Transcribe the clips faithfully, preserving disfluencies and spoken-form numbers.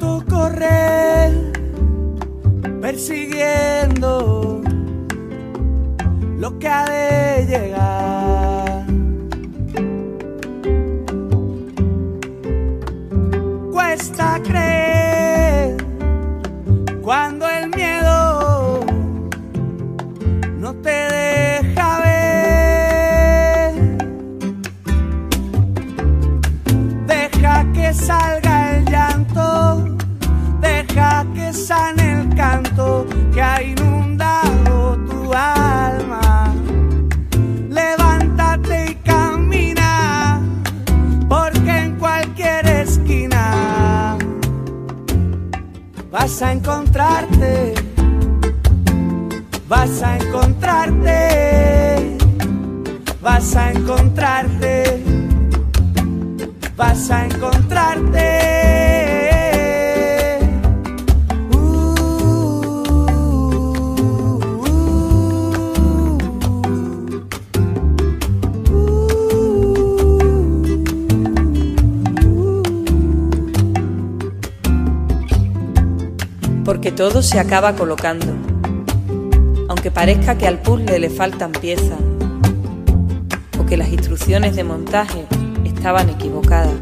tanto correr, persiguiendo lo que ha de llegar. Cuesta creer cuando el miedo no te deja ver. Deja que salga el llanto, deja que sane el canto que ha inundado tu alma. Levántate y camina, porque en cualquier esquina vas a encontrarte, vas a encontrarte, vas a encontrarte, vas a encontrarte. Porque todo se acaba colocando, aunque parezca que al puzzle le faltan piezas o que las instrucciones de montaje estaban equivocadas.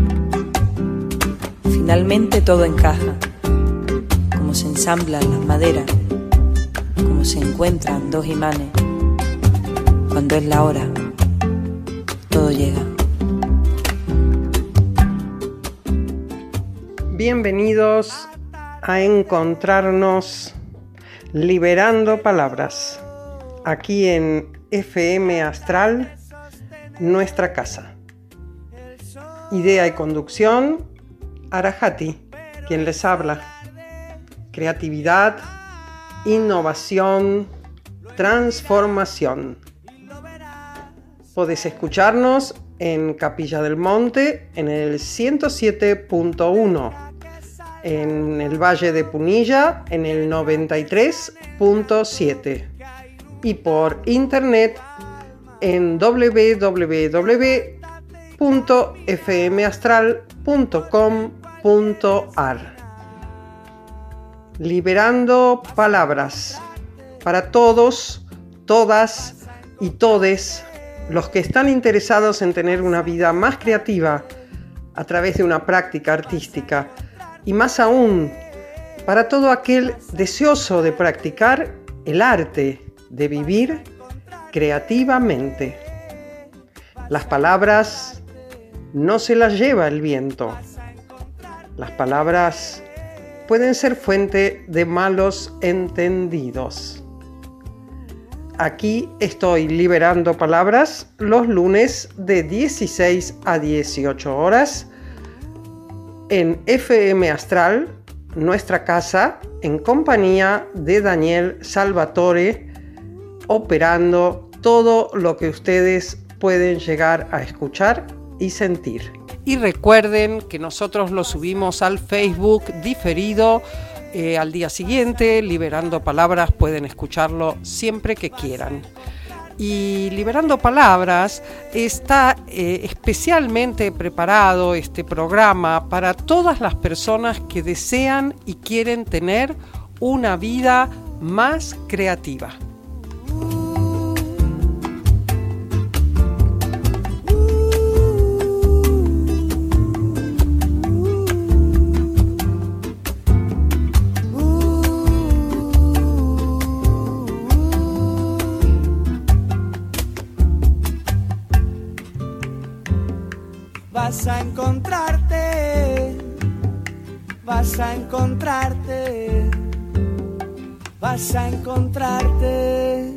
Finalmente todo encaja, como se ensamblan las maderas, como se encuentran dos imanes. Cuando es la hora, todo llega. Bienvenidos a encontrarnos liberando palabras aquí en F M Astral, nuestra casa. Idea y conducción, Arahati, quien les habla. Creatividad, innovación, transformación. Podés escucharnos en Capilla del Monte en el ciento siete punto uno. En el Valle de Punilla en el noventa y tres punto siete y por internet en doble u doble u doble u punto f m astral punto com punto a r. Liberando palabras para todos, todas y todes los que están interesados en tener una vida más creativa a través de una práctica artística. Y más aún, para todo aquel deseoso de practicar el arte de vivir creativamente. Las palabras no se las lleva el viento. Las palabras pueden ser fuente de malos entendidos. Aquí estoy liberando palabras los lunes de dieciséis a dieciocho horas en F M Astral, nuestra casa, en compañía de Daniel Salvatore, operando todo lo que ustedes pueden llegar a escuchar y sentir. Y recuerden que nosotros lo subimos al Facebook diferido eh, al día siguiente. Liberando palabras, pueden escucharlo siempre que quieran. Y Liberando Palabras está eh, especialmente preparado este programa para todas las personas que desean y quieren tener una vida más creativa. Vas a encontrarte, vas a encontrarte, vas a encontrarte.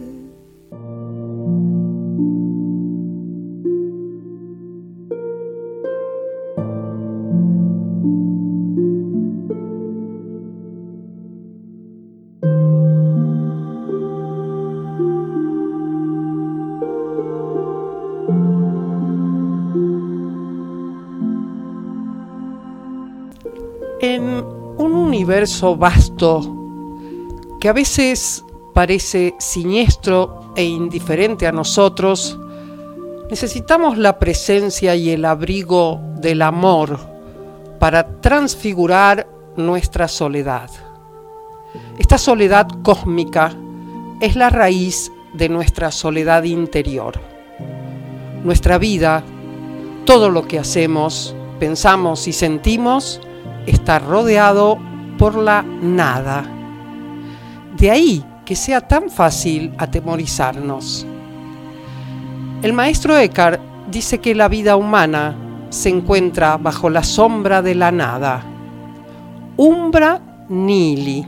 En un universo vasto que a veces parece siniestro e indiferente a nosotros, necesitamos la presencia y el abrigo del amor para transfigurar nuestra soledad. Esta soledad cósmica es la raíz de nuestra soledad interior. Nuestra vida, todo lo que hacemos, pensamos y sentimos, está rodeado por la nada. De ahí que sea tan fácil atemorizarnos. El maestro Eckhart dice que la vida humana se encuentra bajo la sombra de la nada. Umbra nihili.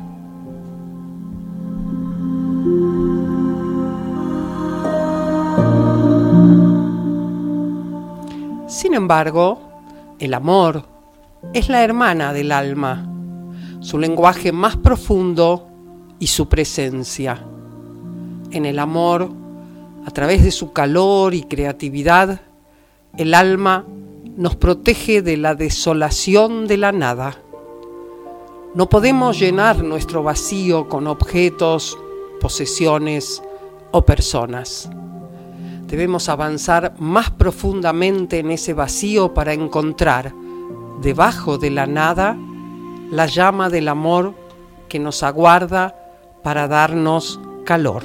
Sin embargo, el amor es la hermana del alma, su lenguaje más profundo y su presencia. En el amor, a través de su calor y creatividad, el alma nos protege de la desolación de la nada. No podemos llenar nuestro vacío con objetos, posesiones o personas. Debemos avanzar más profundamente en ese vacío para encontrar, debajo de la nada, la llama del amor que nos aguarda para darnos calor.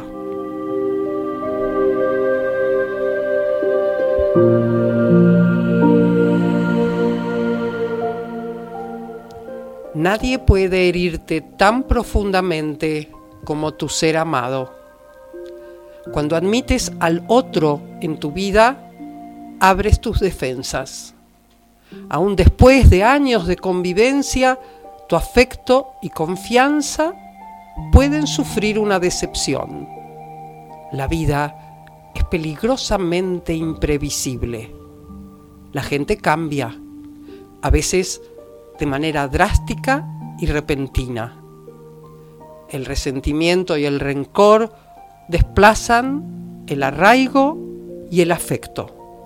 Nadie puede herirte tan profundamente como tu ser amado. Cuando admites al otro en tu vida, abres tus defensas. Aún después de años de convivencia, tu afecto y confianza pueden sufrir una decepción. La vida es peligrosamente imprevisible. La gente cambia, a veces de manera drástica y repentina. El resentimiento y el rencor desplazan el arraigo y el afecto.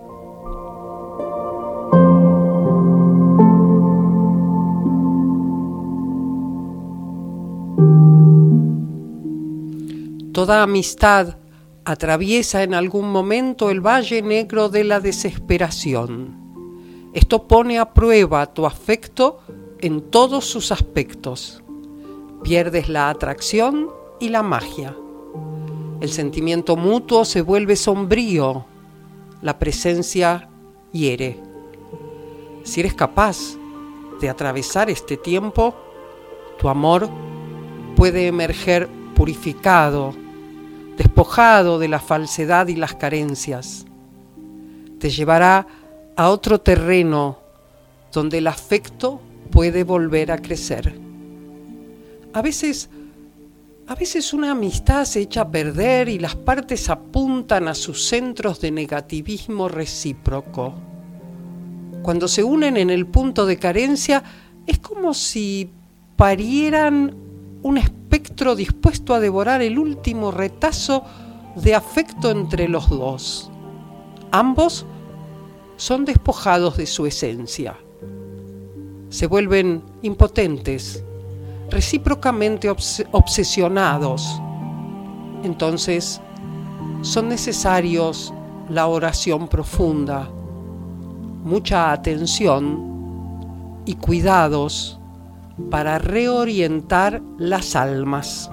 Toda amistad atraviesa en algún momento el valle negro de la desesperación. Esto pone a prueba tu afecto en todos sus aspectos. Pierdes la atracción y la magia. El sentimiento mutuo se vuelve sombrío. La presencia hiere. Si eres capaz de atravesar este tiempo, tu amor puede emerger purificado, despojado de la falsedad y las carencias. Te llevará a otro terreno donde el afecto puede volver a crecer. A veces, a veces una amistad se echa a perder y las partes apuntan a sus centros de negativismo recíproco. Cuando se unen en el punto de carencia, es como si parieran un espectro dispuesto a devorar el último retazo de afecto entre los dos. Ambos son despojados de su esencia. Se vuelven impotentes, recíprocamente obs- obsesionados. Entonces, son necesarios la oración profunda, mucha atención y cuidados para reorientar las almas.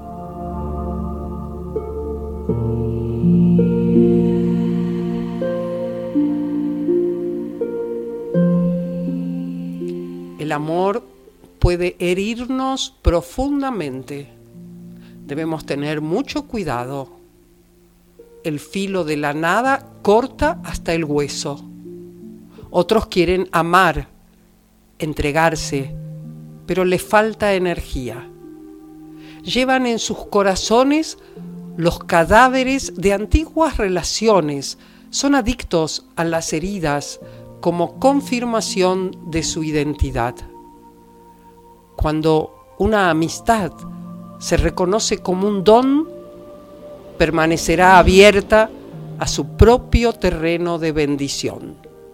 El amor puede herirnos profundamente. Debemos tener mucho cuidado. El filo de la nada corta hasta el hueso. Otros quieren amar, entregarse, pero les falta energía. Llevan en sus corazones los cadáveres de antiguas relaciones. Son adictos a las heridas como confirmación de su identidad. Cuando una amistad se reconoce como un don, permanecerá abierta a su propio terreno de bendición.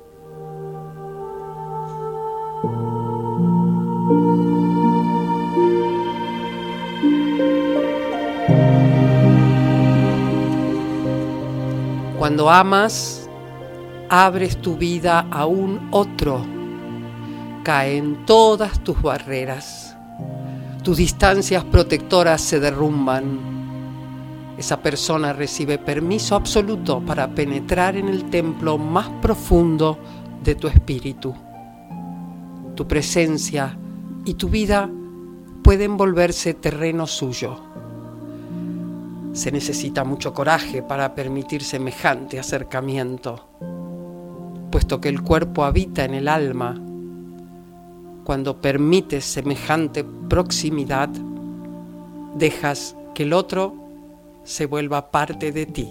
Cuando amas, abres tu vida a un otro. caen todas tus barreras, tus distancias protectoras se derrumban. Esa persona recibe permiso absoluto para penetrar en el templo más profundo de tu espíritu. Tu presencia y tu vida pueden volverse terreno suyo. Se necesita mucho coraje para permitir semejante acercamiento, puesto que el cuerpo habita en el alma. Cuando permites semejante proximidad, dejas que el otro se vuelva parte de ti.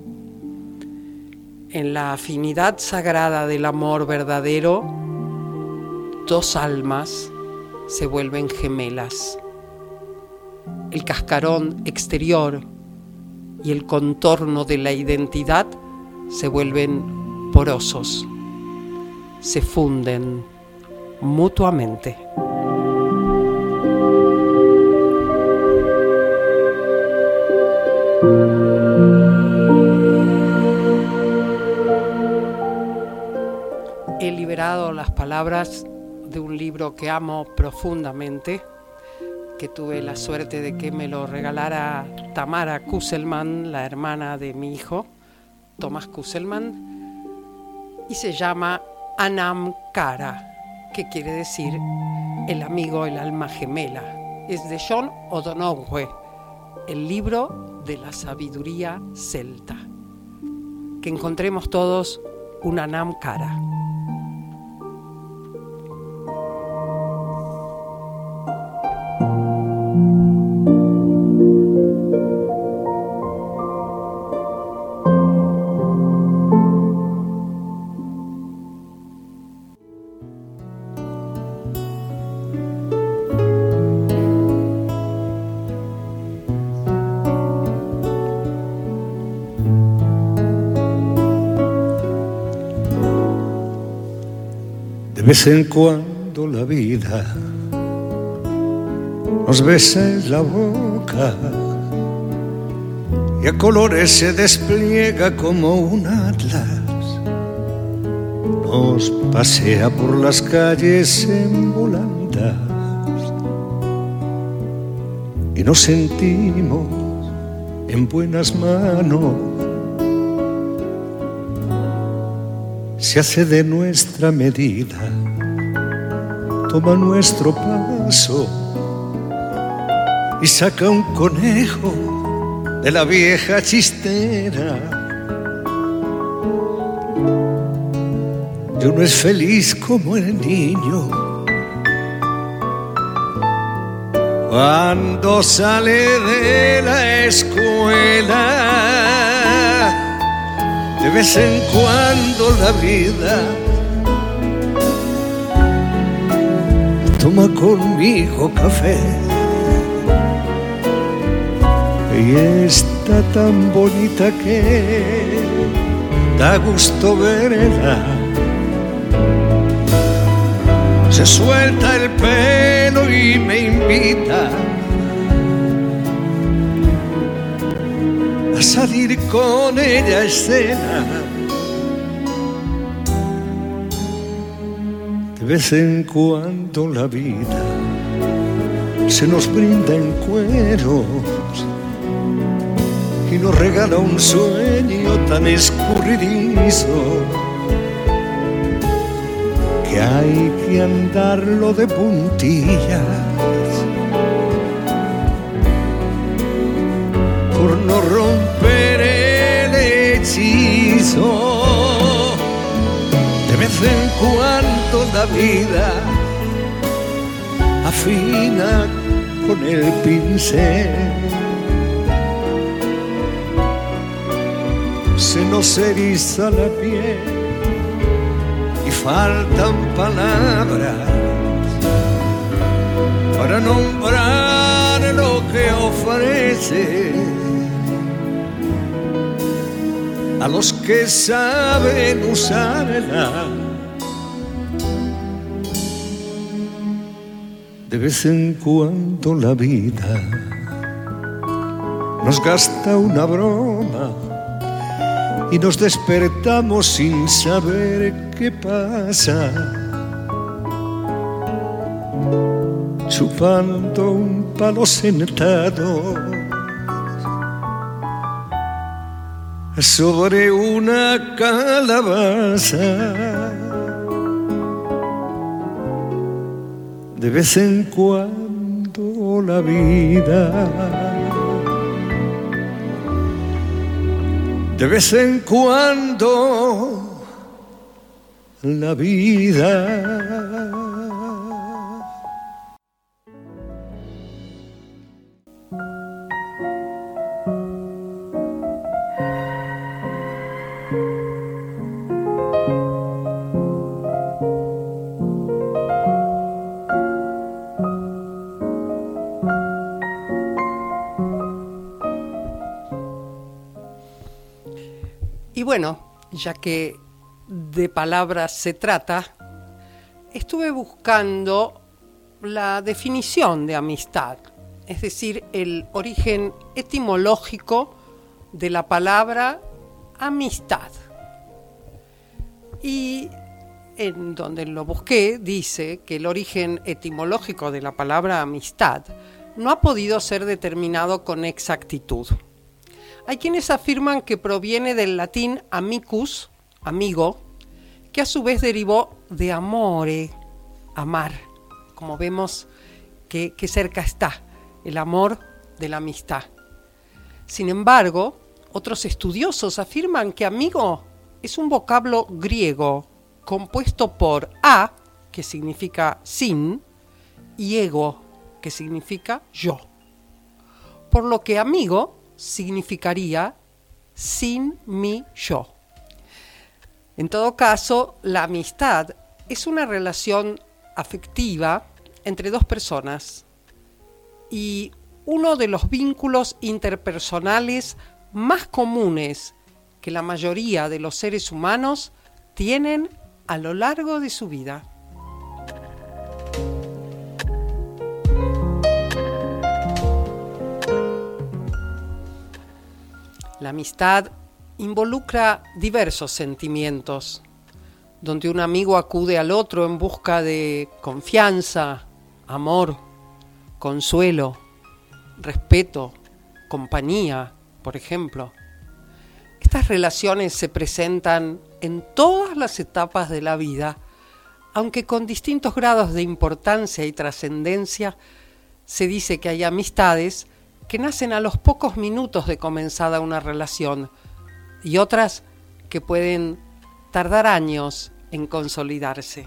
En la afinidad sagrada del amor verdadero, dos almas se vuelven gemelas. El cascarón exterior y el contorno de la identidad se vuelven porosos, se funden mutuamente. He liberado las palabras de un libro que amo profundamente, que tuve la suerte de que me lo regalara Tamara Kusselman, la hermana de mi hijo, Tomás Kusselman, y se llama Anam Cara, que quiere decir el amigo, el alma gemela. Es de John O'Donoghue, el libro de la sabiduría celta. Que encontremos todos un Anam Cara. De vez en cuando la vida nos besa en la boca y a colores se despliega como un atlas. Nos pasea por las calles en volandas y nos sentimos en buenas manos. Se hace de nuestra medida, toma nuestro paso y saca un conejo de la vieja chistera. Y uno es feliz como el niño cuando sale de la escuela. De vez en cuando la vida toma conmigo café y está tan bonita que da gusto verla. Se suelta el pelo y me invita a salir con ella a escena. De vez en cuando la vida se nos brinda en cueros y nos regala un sueño tan escurridizo que hay que andarlo de puntillas por no romper el hechizo. De vez en cuando la vida afina con el pincel, se nos eriza la piel y faltan palabras para nombrar lo que ofrece a los que saben usarla. De vez en cuando la vida nos gasta una broma y nos despertamos sin saber qué pasa. chupando un palo sentado sobre una calabaza. De vez en cuando la vida, de vez en cuando la vida. Y bueno, ya que de palabras se trata, estuve buscando la definición de amistad, es decir, el origen etimológico de la palabra amistad. Y en donde lo busqué dice que el origen etimológico de la palabra amistad no ha podido ser determinado con exactitud. Hay quienes afirman que proviene del latín amicus, amigo, que a su vez derivó de amore, amar. Como vemos que, que cerca está el amor de la amistad. Sin embargo, otros estudiosos afirman que amigo es un vocablo griego compuesto por a, que significa sin, y ego, que significa yo. Por lo que amigo significaría sin mi yo. En todo caso, la amistad es una relación afectiva entre dos personas y uno de los vínculos interpersonales más comunes que la mayoría de los seres humanos tienen a lo largo de su vida. La amistad involucra diversos sentimientos, donde un amigo acude al otro en busca de confianza, amor, consuelo, respeto, compañía, por ejemplo. Estas relaciones se presentan en todas las etapas de la vida, aunque con distintos grados de importancia y trascendencia. Se dice que hay amistades que nacen a los pocos minutos de comenzada una relación y otras que pueden tardar años en consolidarse.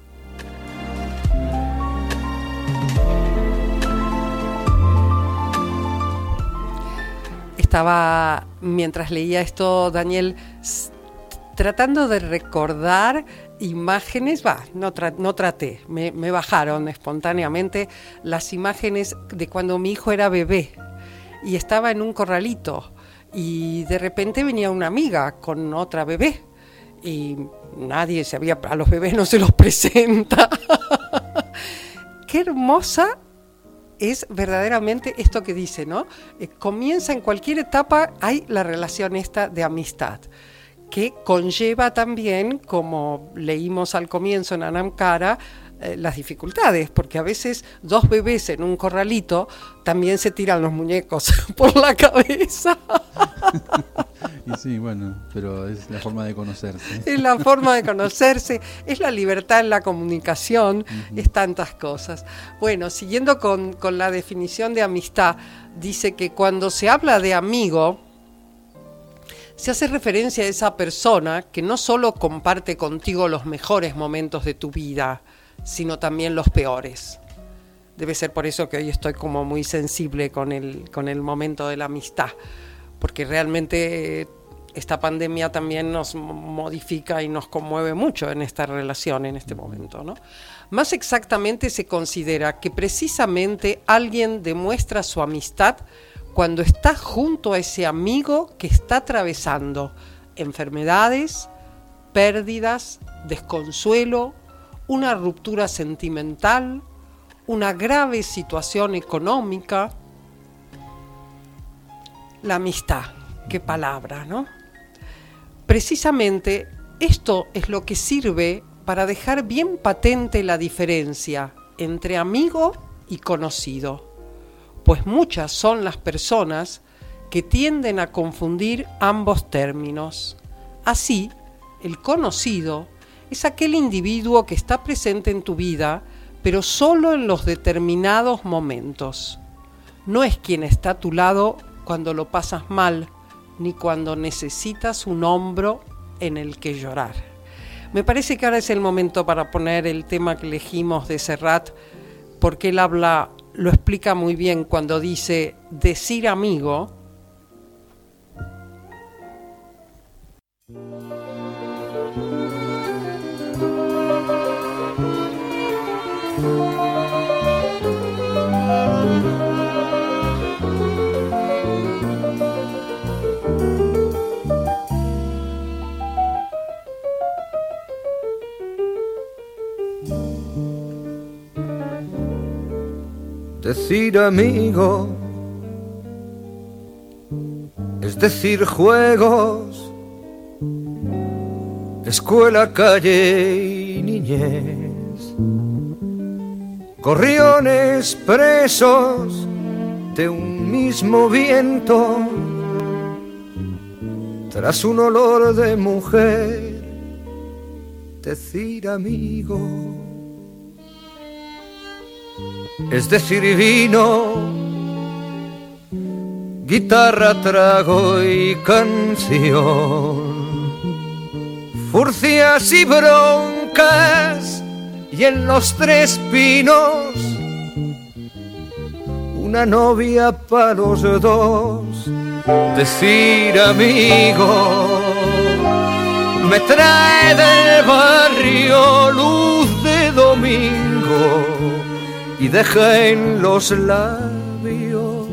Estaba, mientras leía esto, Daniel, tratando de recordar imágenes, va, no, tra- no traté, me, me bajaron espontáneamente las imágenes de cuando mi hijo era bebé y estaba en un corralito y de repente venía una amiga con otra bebé y nadie se había, a los bebés no se los presenta. Qué hermosa es verdaderamente esto que dice, ¿no? Eh, comienza en cualquier etapa, hay la relación esta de amistad, que conlleva también, como leímos al comienzo en Anam Cara, eh, las dificultades, porque a veces dos bebés en un corralito también se tiran los muñecos por la cabeza. Y sí, bueno, pero es la forma de conocerse. Es la forma de conocerse, es la libertad en la comunicación, uh-huh. Es tantas cosas. Bueno, siguiendo con, con la definición de amistad, dice que cuando se habla de amigo, se hace referencia a esa persona que no solo comparte contigo los mejores momentos de tu vida, sino también los peores. Debe ser por eso que hoy estoy como muy sensible con el, con el momento de la amistad, porque realmente esta pandemia también nos modifica y nos conmueve mucho en esta relación en este momento, ¿no? Más exactamente se considera que precisamente alguien demuestra su amistad cuando está junto a ese amigo que está atravesando enfermedades, pérdidas, desconsuelo, una ruptura sentimental, una grave situación económica. La amistad, qué palabra, ¿no? Precisamente esto es lo que sirve para dejar bien patente la diferencia entre amigo y conocido, pues muchas son las personas que tienden a confundir ambos términos. Así, el conocido es aquel individuo que está presente en tu vida, pero solo en los determinados momentos. No es quien está a tu lado cuando lo pasas mal, ni cuando necesitas un hombro en el que llorar. Me parece que ahora es el momento para poner el tema que elegimos de Serrat, porque él habla, lo explica muy bien cuando dice decir amigo. Decir amigo es decir juegos, escuela, calle y niñez, gorriones presos de un mismo viento, tras un olor de mujer. Decir amigo es decir vino, guitarra, trago y canción, furcias y broncas, y en los tres pinos una novia para los dos. Decir amigo me trae del barrio luz de domingo y deja en los labios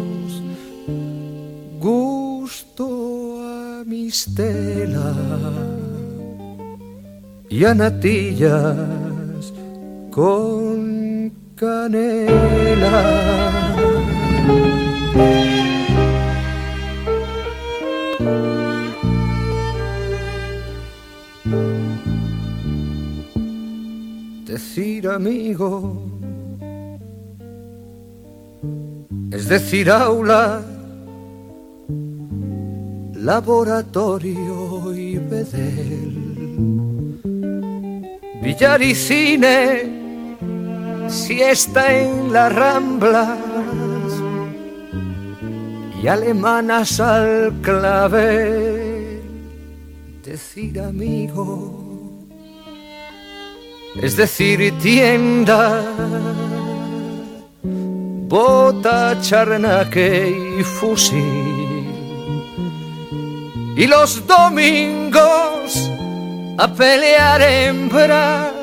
gusto a mistela y a natillas con canela. Decir amigo es decir aula, laboratorio y bedel, billar y cine, siesta en las Ramblas y alemanas al clavel. Decir amigo es decir tienda, bota, charnaque y fusil, y los domingos a pelear hembras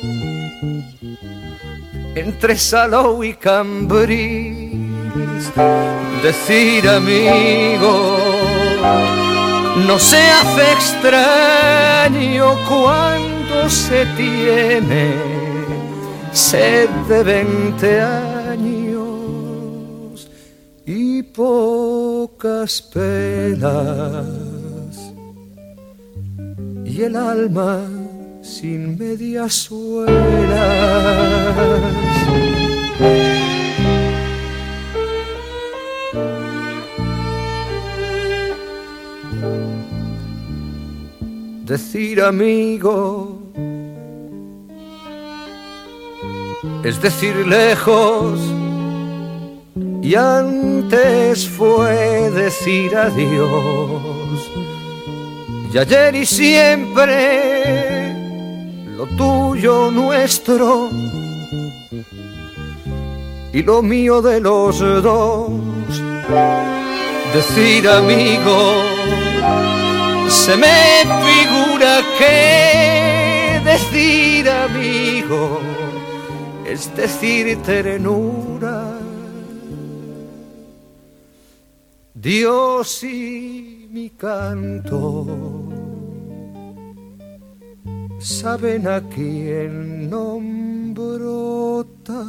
entre Salou y Cambrils. Decir amigo no se hace extraño cuando se tiene sed de veinte años y pocas penas, y el alma sin medias suelas. Decir amigo es decir lejos, y antes fue decir adiós, y ayer y siempre lo tuyo nuestro y lo mío de los dos. Decir amigo se me figura que decir amigo es decir ternura. Dios y mi canto saben a quién nombro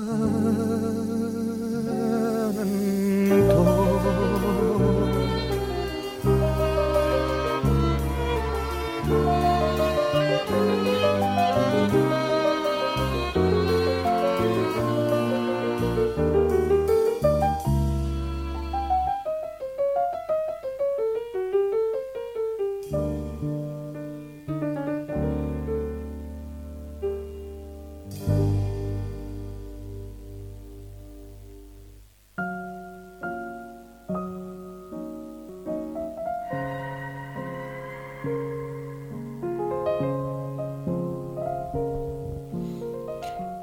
tanto.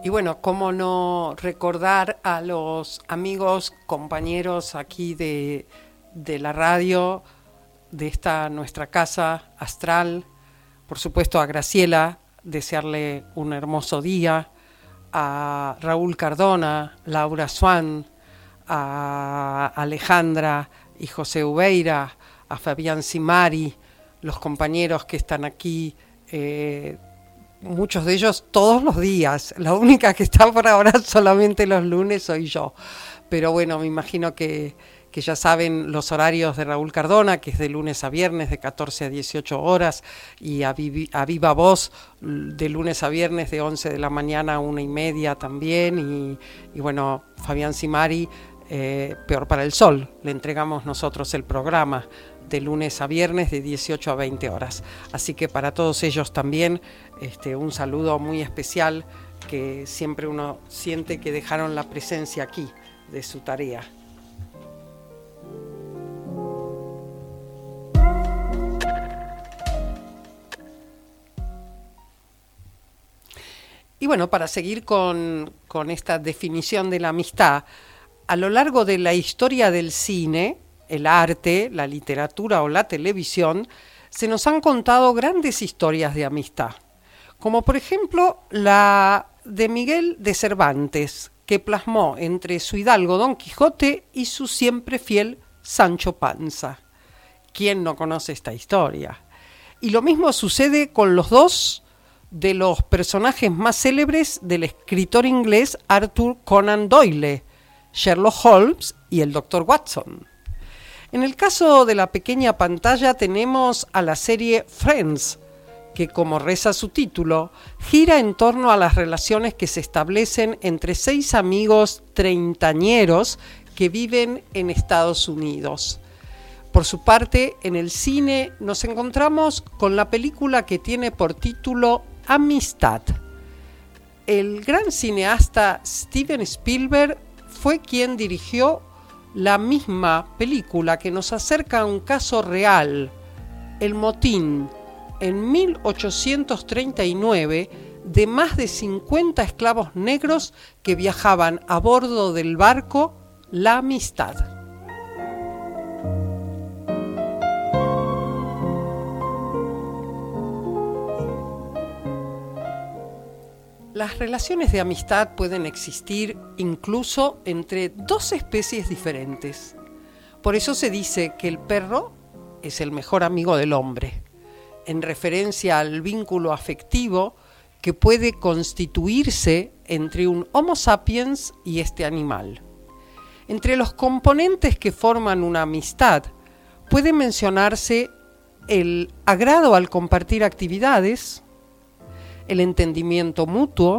Y bueno, cómo no recordar a los amigos, compañeros aquí de, de la radio, de esta nuestra casa astral, por supuesto a Graciela, desearle un hermoso día, a Raúl Cardona, Laura Swan, a Alejandra y José Ubeira, a Fabián Simari, los compañeros que están aquí, eh, muchos de ellos todos los días. La única que está por ahora solamente los lunes soy yo. Pero bueno, me imagino que, que ya saben los horarios de Raúl Cardona, que es de lunes a viernes de catorce a dieciocho horas, y a, Vivi, a Viva Voz de lunes a viernes de once de la mañana a una y media también. Y, y bueno, Fabián Simari, eh, Peor para el Sol, le entregamos nosotros el programa de lunes a viernes de dieciocho a veinte horas. Así que para todos ellos también este, un saludo muy especial, que siempre uno siente que dejaron la presencia aquí de su tarea. Y bueno, para seguir con, con esta definición de la amistad, a lo largo de la historia del cine, el arte, la literatura o la televisión, se nos han contado grandes historias de amistad, como por ejemplo la de Miguel de Cervantes, que plasmó entre su hidalgo Don Quijote y su siempre fiel Sancho Panza. ¿Quién no conoce esta historia? Y lo mismo sucede con los dos de los personajes más célebres del escritor inglés Arthur Conan Doyle, Sherlock Holmes y el doctor Watson. En el caso de la pequeña pantalla tenemos a la serie Friends, que como reza su título, gira en torno a las relaciones que se establecen entre seis amigos treintañeros que viven en Estados Unidos. Por su parte, en el cine nos encontramos con la película que tiene por título Amistad. El gran cineasta Steven Spielberg fue quien dirigió la misma película, que nos acerca a un caso real, el motín en mil ochocientos treinta y nueve de más de cincuenta esclavos negros que viajaban a bordo del barco La Amistad. Las relaciones de amistad pueden existir incluso entre dos especies diferentes. Por eso se dice que el perro es el mejor amigo del hombre, en referencia al vínculo afectivo que puede constituirse entre un Homo sapiens y este animal. Entre los componentes que forman una amistad puede mencionarse el agrado al compartir actividades, el entendimiento mutuo,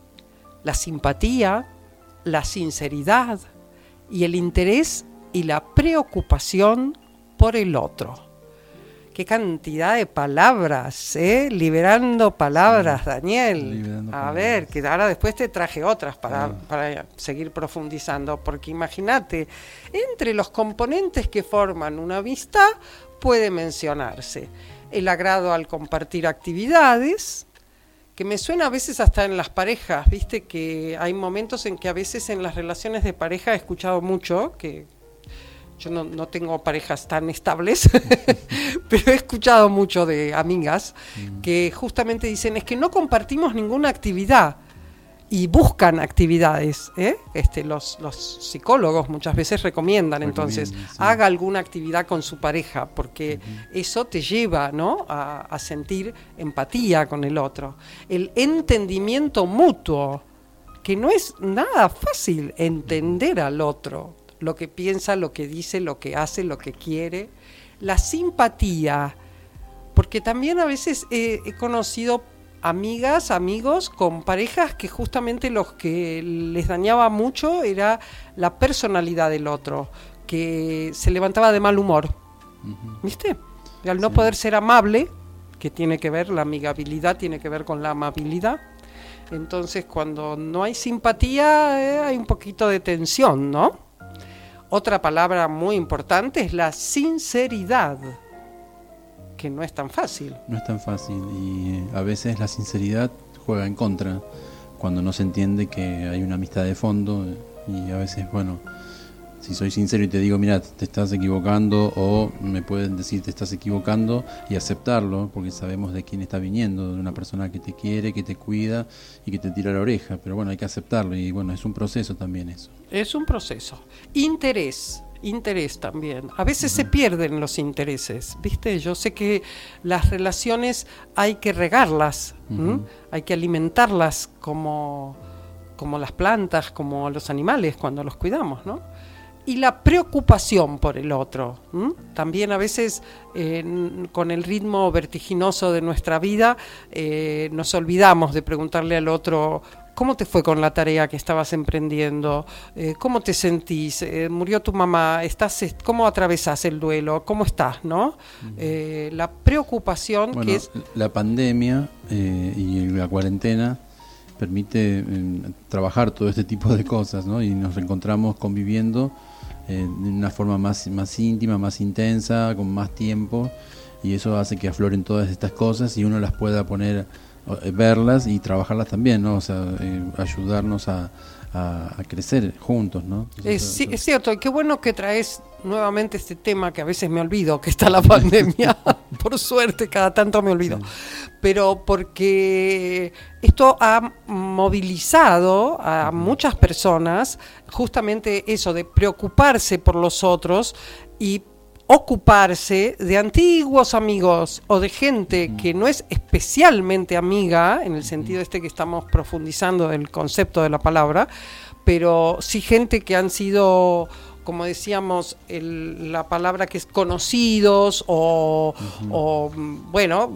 la simpatía, la sinceridad y el interés y la preocupación por el otro. Qué cantidad de palabras, ¿eh? Liberando palabras, sí, Daniel. Liberando A palabras. ver, que ahora después te traje otras para, sí. para seguir profundizando, porque imagínate, entre los componentes que forman una amistad puede mencionarse el agrado al compartir actividades, que me suena a veces hasta en las parejas, viste que hay momentos en que a veces en las relaciones de pareja he escuchado mucho, que yo no, no tengo parejas tan estables, pero he escuchado mucho de amigas mm. que justamente dicen es que no compartimos ninguna actividad y buscan actividades, ¿eh? Este, los, los psicólogos muchas veces recomiendan, entonces sí. haga alguna actividad con su pareja, porque uh-huh. eso te lleva, ¿no? a, a sentir empatía con el otro. El entendimiento mutuo, que no es nada fácil entender al otro, lo que piensa, lo que dice, lo que hace, lo que quiere. La simpatía, porque también a veces he, he conocido amigas, amigos con parejas que justamente los que les dañaba mucho era la personalidad del otro, que se levantaba de mal humor, uh-huh. ¿viste? Y al no sí. poder ser amable, que tiene que ver, la amigabilidad tiene que ver con la amabilidad, entonces cuando no hay simpatía eh, hay un poquito de tensión, ¿no? Otra palabra muy importante es la sinceridad, que no es tan fácil. No es tan fácil y a veces la sinceridad juega en contra, cuando no se entiende que hay una amistad de fondo y a veces, bueno, si soy sincero y te digo, mira, te estás equivocando, o me pueden decir te estás equivocando y aceptarlo, porque sabemos de quién está viniendo, de una persona que te quiere, que te cuida y que te tira la oreja, pero bueno, hay que aceptarlo y bueno, es un proceso también eso. Es un proceso. Interés. Interés también. A veces uh-huh. se pierden los intereses, ¿viste? Yo sé que las relaciones hay que regarlas, uh-huh. hay que alimentarlas como, como las plantas, como los animales cuando los cuidamos, ¿no? Y la preocupación por el otro. ¿m? También a veces eh, con el ritmo vertiginoso de nuestra vida eh, nos olvidamos de preguntarle al otro: ¿cómo te fue con la tarea que estabas emprendiendo? Eh, ¿Cómo te sentís? Eh, ¿Murió tu mamá? ¿Estás, ¿Cómo atravesás el duelo? ¿Cómo estás? ¿No? Eh, la preocupación bueno, que es... La pandemia eh, y la cuarentena permite eh, trabajar todo este tipo de cosas, ¿no? Y nos encontramos conviviendo eh, de una forma más, más íntima, más intensa, con más tiempo, y eso hace que afloren todas estas cosas y uno las pueda poner, verlas y trabajarlas también, ¿no? O sea, eh, ayudarnos a, a, a crecer juntos, ¿no? Entonces, es, sí, eso... es cierto, y qué bueno que traes nuevamente este tema, que a veces me olvido que está la pandemia, por suerte cada tanto me olvido, sí. Pero porque esto ha movilizado a uh-huh. muchas personas justamente eso de preocuparse por los otros y ocuparse de antiguos amigos o de gente uh-huh. que no es especialmente amiga, en el sentido uh-huh. este que estamos profundizando del concepto de la palabra, pero sí gente que han sido, como decíamos, el, la palabra que es conocidos o, uh-huh. o bueno,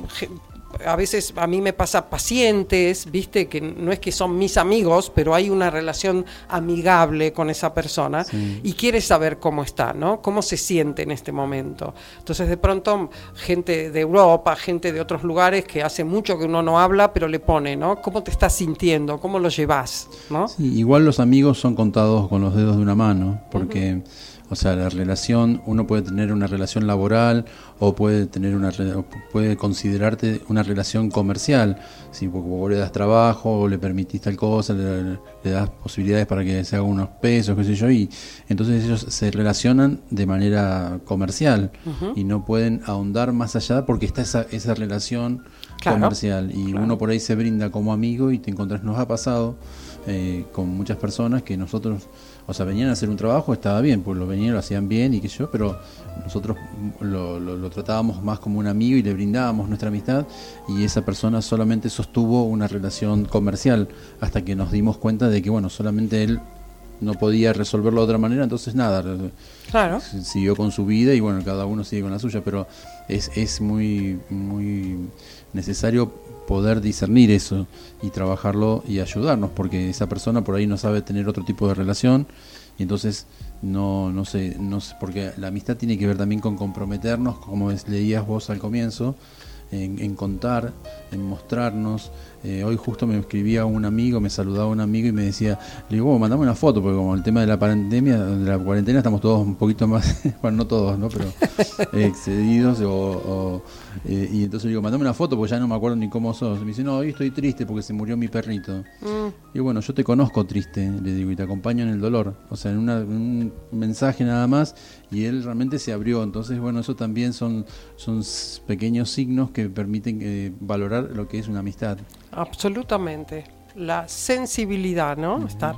a veces a mí me pasa pacientes, viste, que no es que son mis amigos, pero hay una relación amigable con esa persona sí. y quieres saber cómo está, ¿no? Cómo se siente en este momento. Entonces de pronto gente de Europa, gente de otros lugares que hace mucho que uno no habla, pero le pone, ¿no? ¿Cómo te estás sintiendo? ¿Cómo lo llevas? ¿No? Sí, igual los amigos son contados con los dedos de una mano, porque... Uh-huh. O sea, la relación, uno puede tener una relación laboral o puede tener una puede considerarte una relación comercial, ¿sí? Porque vos le das trabajo o le permitís tal cosa, le, le das posibilidades para que se haga unos pesos, qué sé yo, y entonces ellos se relacionan de manera comercial uh-huh. y no pueden ahondar más allá porque está esa, esa relación claro. comercial y claro. uno por ahí se brinda como amigo y te encontrás, nos ha pasado eh, con muchas personas que nosotros... O sea, venían a hacer un trabajo, estaba bien, pues lo venían, lo hacían bien y qué sé yo, pero nosotros lo, lo, lo tratábamos más como un amigo y le brindábamos nuestra amistad y esa persona solamente sostuvo una relación comercial hasta que nos dimos cuenta de que, bueno, solamente él no podía resolverlo de otra manera, entonces nada, claro. siguió con su vida y bueno, cada uno sigue con la suya, pero es, es muy, muy necesario poder discernir eso y trabajarlo y ayudarnos, porque esa persona por ahí no sabe tener otro tipo de relación y entonces no no sé, no sé, porque la amistad tiene que ver también con comprometernos, como leías vos al comienzo, en, en contar, en mostrarnos. Eh, hoy justo me escribía un amigo, me saludaba un amigo y me decía, le digo, oh, mandame una foto, porque como el tema de la pandemia, de la cuarentena, estamos todos un poquito más, bueno, no todos, ¿no? Pero eh, excedidos, o, o eh, y entonces le digo, mandame una foto, porque ya no me acuerdo ni cómo sos. Y me dice, no, hoy estoy triste porque se murió mi perrito. Mm. Y bueno, yo te conozco triste, le digo, y te acompaño en el dolor. O sea, en, una, en un mensaje nada más, y él realmente se abrió. Entonces, bueno, eso también son, son pequeños signos que permiten eh, valorar lo que es una amistad. Absolutamente, la sensibilidad, ¿no? Uh-huh. Estar.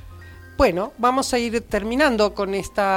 Bueno, vamos a ir terminando con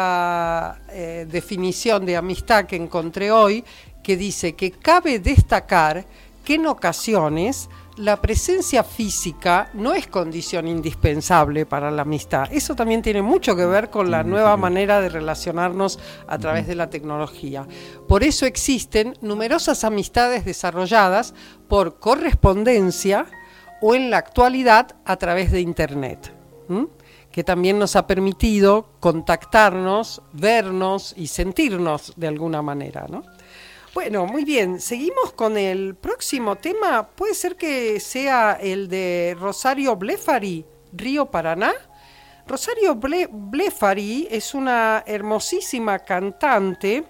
esta eh, definición de amistad que encontré hoy, que dice que cabe destacar que en ocasiones la presencia física no es condición indispensable para la amistad. Eso también tiene mucho que ver con la nueva manera de relacionarnos a través de la tecnología. Por eso existen numerosas amistades desarrolladas por correspondencia o en la actualidad a través de Internet, ¿m? que también nos ha permitido contactarnos, vernos y sentirnos de alguna manera, ¿no? Bueno, muy bien, seguimos con el próximo tema. Puede ser que sea el de Rosario Blefari, Río Paraná. Rosario Ble- Blefari es una hermosísima cantante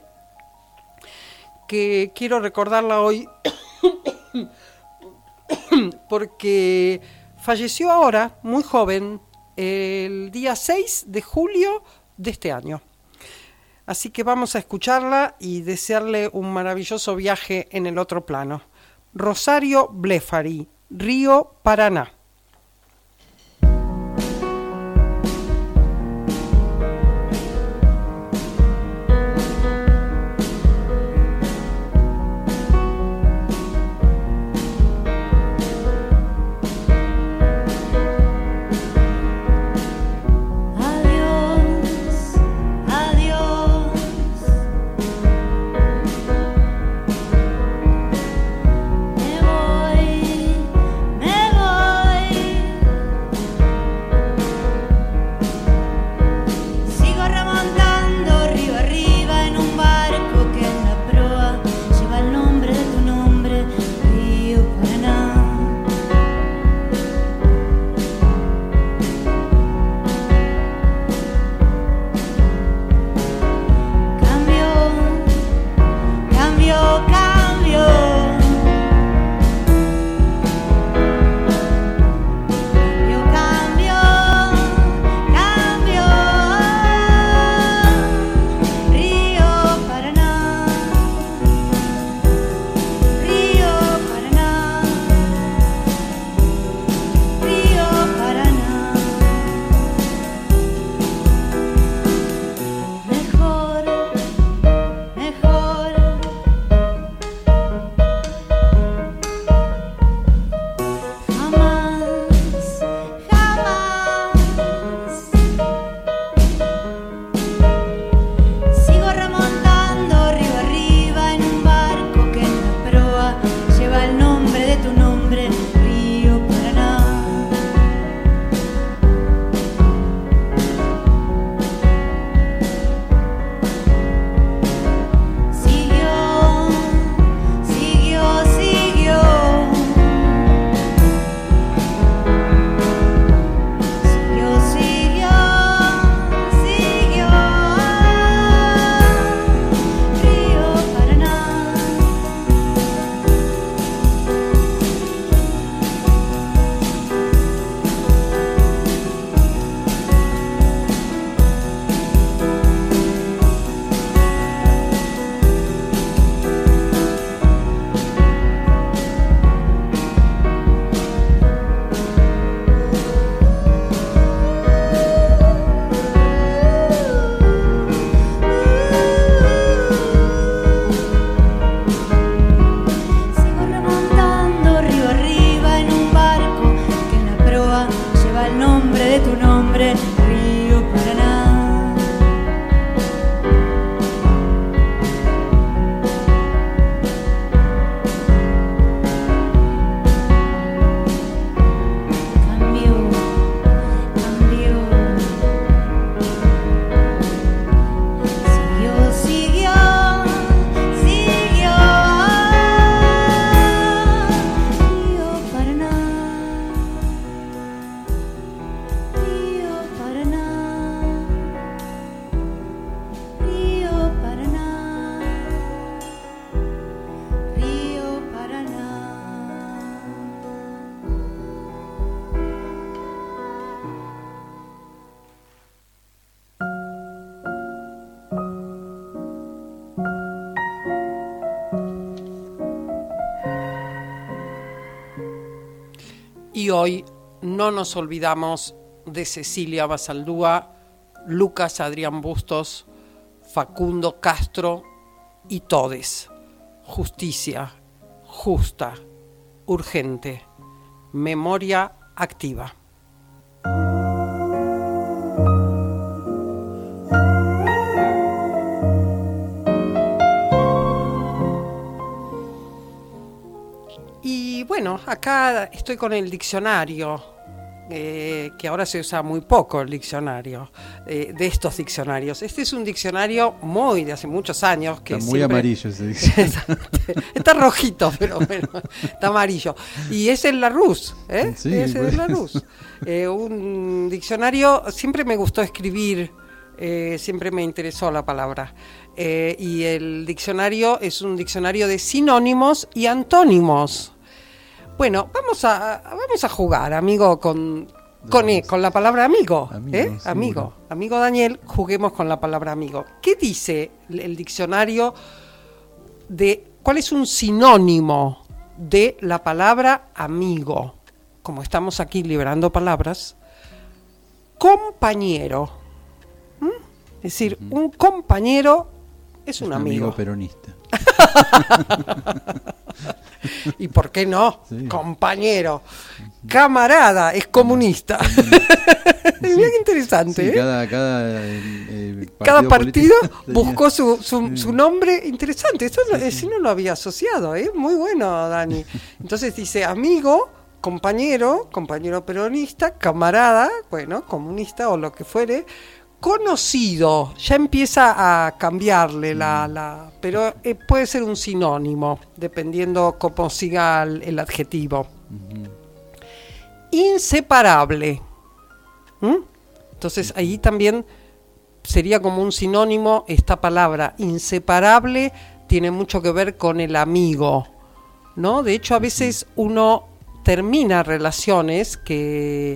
que quiero recordarla hoy porque falleció ahora, muy joven, el día seis de julio de este año. Así que vamos a escucharla y desearle un maravilloso viaje en el otro plano. Rosario Blefari, Río Paraná. Y hoy no nos olvidamos de Cecilia Basaldúa, Lucas Adrián Bustos, Facundo Castro y todes. Justicia, justa, urgente, memoria activa. Y bueno, acá estoy con el diccionario, eh, que ahora se usa muy poco el diccionario, eh, de estos diccionarios. Este es un diccionario muy de hace muchos años. Que está muy siempre... amarillo ese diccionario. Está rojito, pero bueno, está amarillo. Y es el Larousse, ¿eh? Sí, es el pues. Larousse. Eh, un diccionario, siempre me gustó escribir, eh, siempre me interesó la palabra. Eh, y el diccionario es un diccionario de sinónimos y antónimos. Bueno, vamos a, vamos a jugar, amigo, con, con, e, con la palabra amigo. Amigo, ¿eh? Amigo. Amigo Daniel, juguemos con la palabra amigo. ¿Qué dice el diccionario de cuál es un sinónimo de la palabra amigo? Como estamos aquí liberando palabras, compañero. ¿Mm? Es decir, uh-huh. un compañero es, es un, un amigo. amigo peronista. ¿Y por qué no? Sí. Compañero, camarada, es comunista. Es bien interesante. Sí, ¿eh? Cada, cada, eh, eh, partido, cada partido tenía... buscó su, su, sí. su nombre interesante. Esto sí, no, sí. si no lo había asociado, ¿eh? Muy bueno, Dani. Entonces dice amigo, compañero, compañero peronista, camarada, bueno, comunista o lo que fuere. Conocido, ya empieza a cambiarle la, la pero eh, puede ser un sinónimo, dependiendo cómo siga el, el adjetivo. Uh-huh. Inseparable. ¿Mm? Entonces ahí también sería como un sinónimo esta palabra. Inseparable tiene mucho que ver con el amigo, ¿no? De hecho, a veces uno termina relaciones que...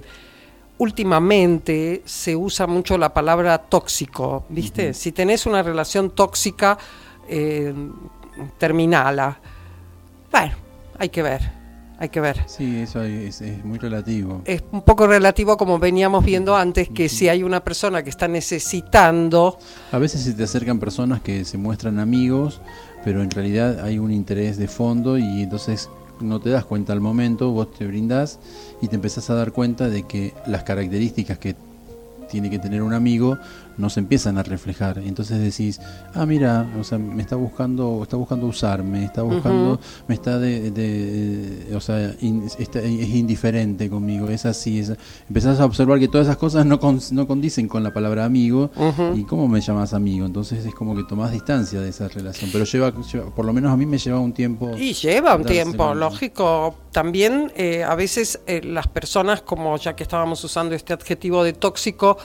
Últimamente se usa mucho la palabra tóxico, ¿viste? Uh-huh. Si tenés una relación tóxica, eh, terminala. Bueno, hay que ver, hay que ver. Sí, eso es, es muy relativo. Es un poco relativo, como veníamos viendo antes, que uh-huh. si hay una persona que está necesitando... A veces se te acercan personas que se muestran amigos, pero en realidad hay un interés de fondo y entonces... no te das cuenta al momento, vos te brindás y te empezás a dar cuenta de que las características que tiene que tener un amigo no se empiezan a reflejar. Entonces decís, ah, mira, o sea, me está buscando, está buscando usarme, está buscando, uh-huh. me está de, de, de o sea, in, está, es indiferente conmigo, es así, es, empezás a observar que todas esas cosas no, con, no condicen con la palabra amigo, uh-huh. y cómo me llamas amigo, entonces es como que tomás distancia de esa relación, pero lleva, lleva por lo menos a mí me lleva un tiempo. Y lleva un tiempo, cuenta. Lógico. También eh, a veces eh, las personas, como ya que estábamos usando este adjetivo de tóxico,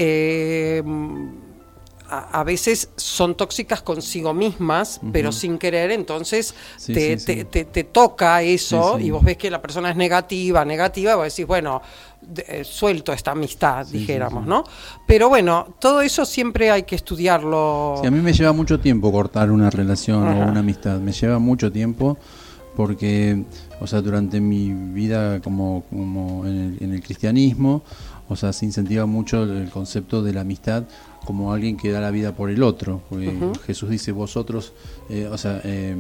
eh, a, a veces son tóxicas consigo mismas, uh-huh. pero sin querer, entonces sí, te, sí, te, sí. Te, te toca eso, sí, sí. y vos ves que la persona es negativa, negativa, y vos decís, bueno, de, eh, suelto esta amistad, sí, dijéramos, sí, sí. ¿no? Pero bueno, todo eso siempre hay que estudiarlo. Sí, a mí me lleva mucho tiempo cortar una relación uh-huh. o una amistad, me lleva mucho tiempo. Porque, o sea, durante mi vida como, como en, el, en el cristianismo, o sea, se incentiva mucho el concepto de la amistad como alguien que da la vida por el otro. Porque uh-huh. Jesús dice, vosotros, eh, o sea, eh,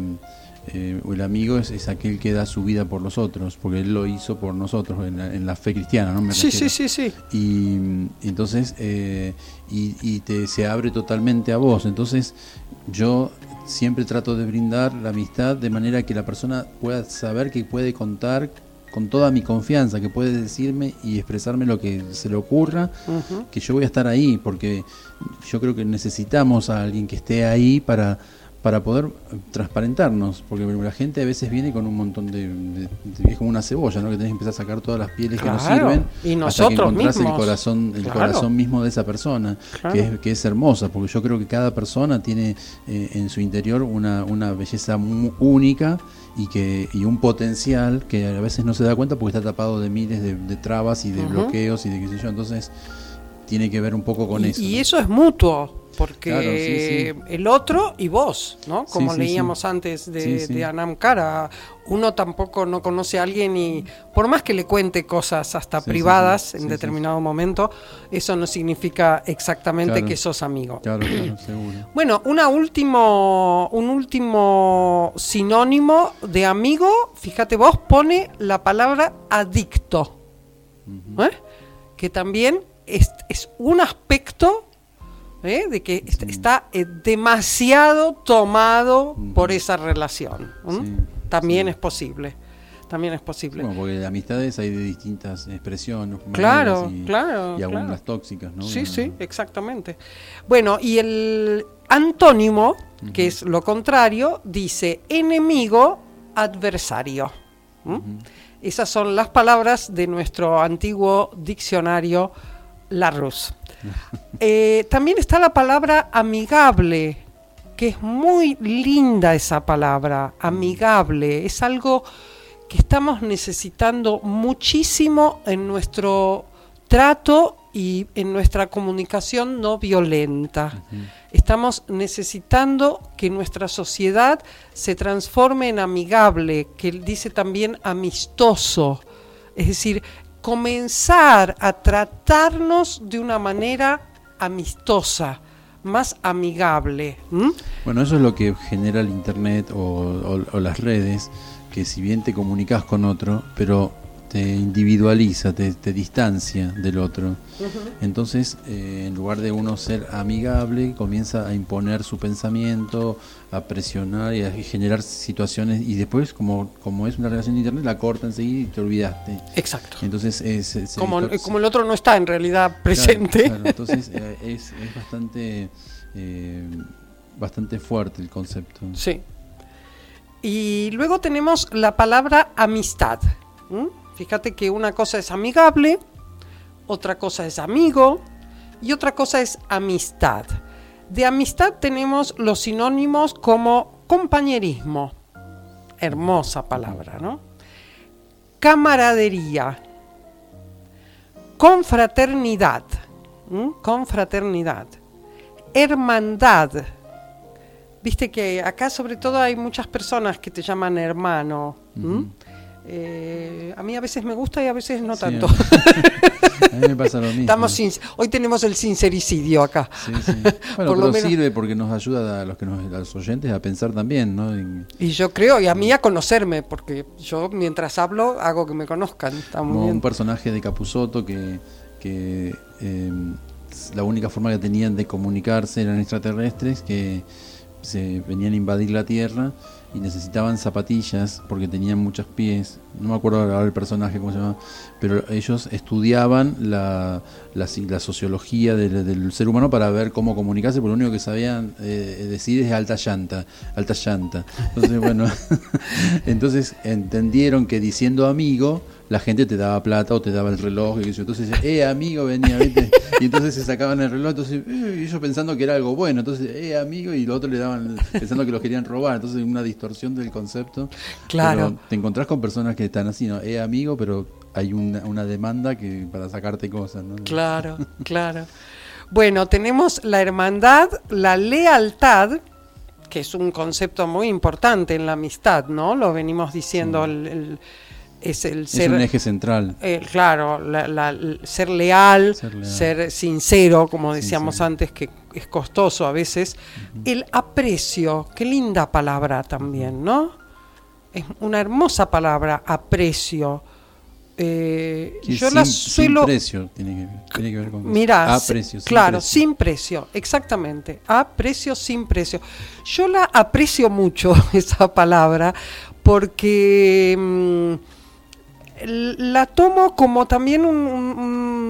eh, el amigo es, es aquel que da su vida por los otros, porque Él lo hizo por nosotros en la, en la fe cristiana, ¿no? Me sí, sí, sí, sí. Y, y entonces, eh, y, y te, se abre totalmente a vos. Entonces, yo... siempre trato de brindar la amistad de manera que la persona pueda saber que puede contar con toda mi confianza, que puede decirme y expresarme lo que se le ocurra, uh-huh. que yo voy a estar ahí, porque yo creo que necesitamos a alguien que esté ahí para, para poder transparentarnos, porque la gente a veces viene con un montón de, de, de es como una cebolla, ¿no? Que tenés que empezar a sacar todas las pieles claro. que nos sirven, y nosotros hasta que encontrás mismos. el corazón, el claro. corazón mismo de esa persona, claro. que es, que es hermosa, porque yo creo que cada persona tiene eh, en su interior una, una belleza muy única y que y un potencial que a veces no se da cuenta porque está tapado de miles de, de trabas y de uh-huh. bloqueos y de qué sé yo, entonces tiene que ver un poco con y, eso. Y ¿no? eso es mutuo. Porque claro, sí, sí. el otro y vos, ¿no? Como sí, sí, leíamos sí. antes de, sí, sí. de Anam Cara, uno tampoco no conoce a alguien y por más que le cuente cosas hasta sí, privadas sí, sí. en sí, determinado sí. momento, eso no significa exactamente claro. que sos amigo. Claro, claro, seguro. Bueno, una último, un último sinónimo de amigo, fíjate vos, pone la palabra adicto, uh-huh. ¿eh? Que también es, es un aspecto... ¿Eh? de que sí. está eh, demasiado tomado uh-huh. por esa relación. ¿Mm? Sí, también sí. es posible. También es posible. Bueno, porque de amistades hay de distintas expresiones. Claro, y, claro. Y aún claro. las tóxicas, ¿no? Sí, no, sí, exactamente. Bueno, y el antónimo, uh-huh. que es lo contrario, dice enemigo, adversario. ¿Mm? Uh-huh. Esas son las palabras de nuestro antiguo diccionario Larousse. Eh, también está la palabra amigable, que es muy linda esa palabra, amigable, es algo que estamos necesitando muchísimo en nuestro trato y en nuestra comunicación no violenta. Uh-huh. Estamos necesitando que nuestra sociedad se transforme en amigable, que dice también amistoso, es decir, comenzar a tratarnos de una manera amistosa, más amigable. ¿Mm? Bueno, eso es lo que genera el internet o, o, o las redes, que si bien te comunicas con otro, pero te individualiza, te, te distancia del otro. Uh-huh. Entonces, eh, en lugar de uno ser amigable, comienza a imponer su pensamiento, a presionar y a generar situaciones, y después, como, como es una relación de internet, la corta enseguida y te olvidaste. Exacto. Entonces, es, es, como, es, como el otro no está en realidad presente. Claro, claro. Entonces, eh, es, es bastante, eh, bastante fuerte el concepto. Sí. Y luego tenemos la palabra amistad. ¿Mm? Fíjate que una cosa es amigable, otra cosa es amigo y otra cosa es amistad. De amistad tenemos los sinónimos como compañerismo, hermosa palabra, ¿no? Camaradería, confraternidad, ¿m? confraternidad, hermandad. Viste que acá sobre todo hay muchas personas que te llaman hermano. Uh-huh. Eh, a mí a veces me gusta y a veces no sí, tanto. A mí me pasa lo mismo. Estamos sin, hoy tenemos el sincericidio acá. Sí, sí. Bueno, Por pero menos... sirve porque nos ayuda a los que nos, a los oyentes a pensar también, ¿no? Y, y yo creo, y a mí a conocerme, porque yo mientras hablo hago que me conozcan. Está muy como bien. Un personaje de Capusotto que, que eh, la única forma que tenían de comunicarse eran extraterrestres que se venían a invadir la Tierra y necesitaban zapatillas porque tenían muchos pies. No me acuerdo ahora el personaje cómo se llama, pero ellos estudiaban la, la, la sociología del, del ser humano para ver cómo comunicarse, porque lo único que sabían eh, decir es alta llanta, alta llanta. Entonces, bueno, entonces entendieron que diciendo amigo la gente te daba plata o te daba el reloj, y entonces, eh, amigo, venía, ¿viste? Y entonces se sacaban el reloj, entonces, eh, ellos pensando que era algo bueno, entonces, eh, amigo, y los otros le daban, pensando que los querían robar, entonces una distorsión del concepto. Claro. Pero te encontrás con personas que están así, ¿no? Eh, amigo, pero hay una, una demanda que para sacarte cosas, ¿no? Claro, claro. Bueno, tenemos la hermandad, la lealtad, que es un concepto muy importante en la amistad, ¿no? Lo venimos diciendo, sí. el... el Es, el es ser, un eje central. Eh, claro, la, la, el ser, leal, ser leal, ser sincero, como decíamos sincero. antes, que es costoso a veces. Uh-huh. El aprecio, qué linda palabra también, ¿no? Es una hermosa palabra, aprecio. Eh, yo sin, la suelo. Sin precio, tiene que, tiene que ver con Mirá, a precio, sin claro, precio. sin precio, exactamente. Aprecio sin precio. Yo la aprecio mucho, esa palabra, porque. Mmm, la tomo como también un, un,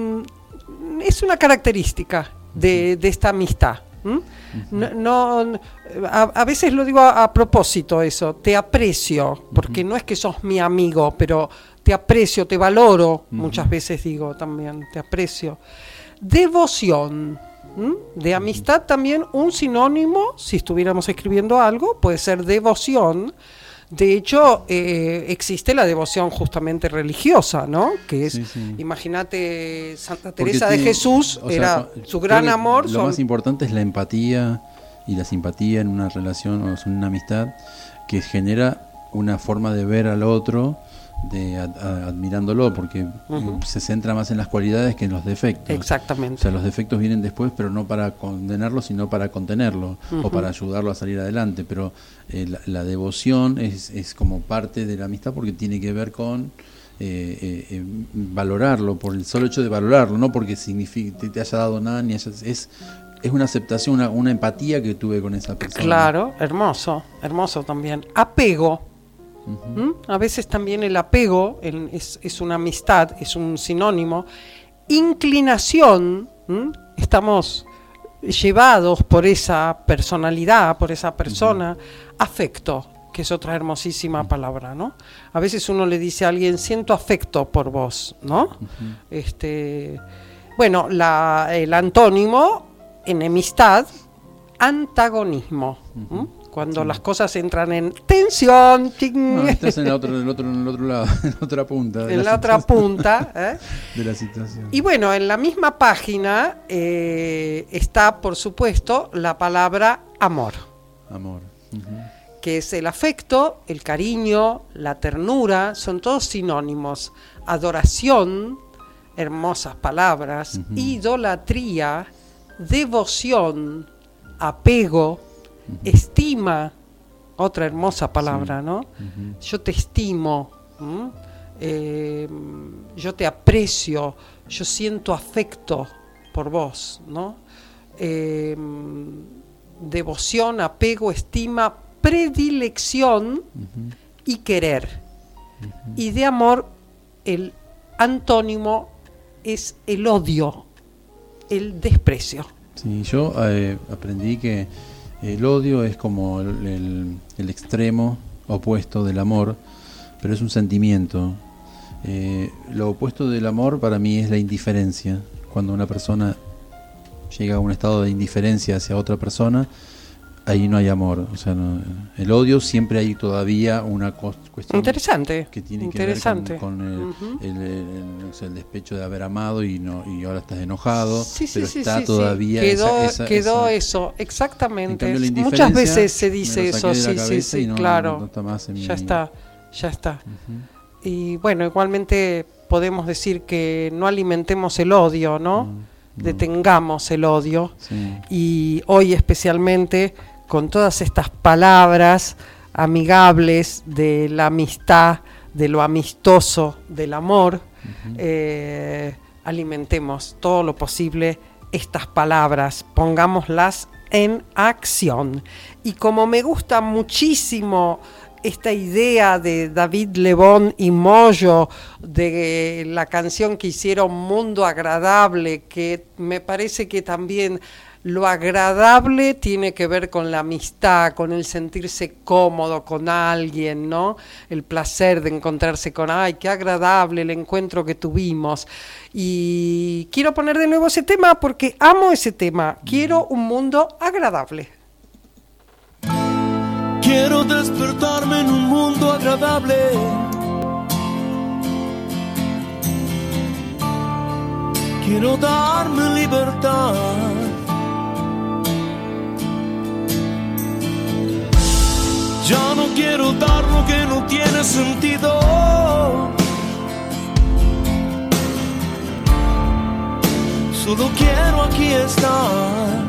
un es una característica de, de esta amistad. ¿Mm? Uh-huh. No, no a, a veces lo digo a, a propósito eso, te aprecio, porque uh-huh. no es que sos mi amigo, pero te aprecio, te valoro, uh-huh. muchas veces digo también, te aprecio. Devoción. ¿Mm? De amistad también un sinónimo, si estuviéramos escribiendo algo, puede ser devoción. De hecho, eh, existe la devoción justamente religiosa, ¿no? Que es, sí, sí. Imagínate, Santa Teresa Porque de tiene, Jesús, era sea, su gran amor. Lo son... más importante es la empatía y la simpatía en una relación o en una amistad que genera una forma de ver al otro, de a, a, admirándolo, porque uh-huh. se centra más en las cualidades que en los defectos. Exactamente. O sea, los defectos vienen después, pero no para condenarlo, sino para contenerlo uh-huh. o para ayudarlo a salir adelante. Pero eh, la, la devoción es, es como parte de la amistad porque tiene que ver con eh, eh, eh, valorarlo, por el solo hecho de valorarlo, no porque signifique te, te haya dado nada, ni haya, es es una aceptación, una, una empatía que tuve con esa persona. Claro, hermoso, hermoso también. Apego. Uh-huh. ¿Mm? A veces también el apego el, es, es una amistad, es un sinónimo. Inclinación, ¿Mm? Estamos llevados por esa personalidad, por esa persona. Uh-huh. Afecto, que es otra hermosísima uh-huh. palabra, ¿no? A veces uno le dice a alguien, siento afecto por vos, ¿no? Uh-huh. Este, bueno, la, el antónimo, enemistad, antagonismo. Uh-huh. ¿Mm? Cuando sí. las cosas entran en tensión. No, estás en el otro, en el otro, en el otro lado, en la otra punta. En la, la otra punta. ¿eh? De la situación. Y bueno, en la misma página eh, está, por supuesto, la palabra amor. Amor. Uh-huh. Que es el afecto, el cariño, la ternura, son todos sinónimos. Adoración, hermosas palabras, uh-huh. idolatría, devoción, apego, uh-huh. estima, otra hermosa palabra, sí. ¿no? Uh-huh. Yo te estimo, eh, yo te aprecio, yo siento afecto por vos, ¿no? Eh, devoción, apego, estima, predilección uh-huh. y querer. Uh-huh. Y de amor, el antónimo es el odio, el desprecio. Sí, yo eh, aprendí que el odio es como el, el, el extremo opuesto del amor, pero es un sentimiento. Eh, lo opuesto del amor para mí es la indiferencia. Cuando una persona llega a un estado de indiferencia hacia otra persona, ahí no hay amor. O sea, no, el odio siempre hay todavía una cuestión interesante que tiene interesante. que ver con, con el, uh-huh. el, el, el, o sea, el despecho de haber amado y no y ahora estás enojado, sí, sí, pero sí, está sí, todavía sí. quedó, esa, esa, quedó esa, eso exactamente. En cambio, muchas veces se dice eso, sí, sí, sí, no, claro. No, no está más en ya mi... está, ya está. Uh-huh. Y bueno, igualmente podemos decir que no alimentemos el odio, ¿no? No, no. Detengamos el odio. Sí. Y hoy especialmente con todas estas palabras amigables de la amistad, de lo amistoso, del amor, uh-huh. eh, alimentemos todo lo posible estas palabras, pongámoslas en acción. Y como me gusta muchísimo esta idea de David Lebón y Moyo, de la canción que hicieron Mundo Agradable, que me parece que también lo agradable tiene que ver con la amistad, con el sentirse cómodo con alguien, ¿no? El placer de encontrarse con, ay, qué agradable el encuentro que tuvimos. Y quiero poner de nuevo ese tema porque amo ese tema. Quiero un mundo agradable. Quiero despertarme en un mundo agradable. Quiero darme libertad. Ya no quiero dar lo que no tiene sentido. Solo quiero aquí estar.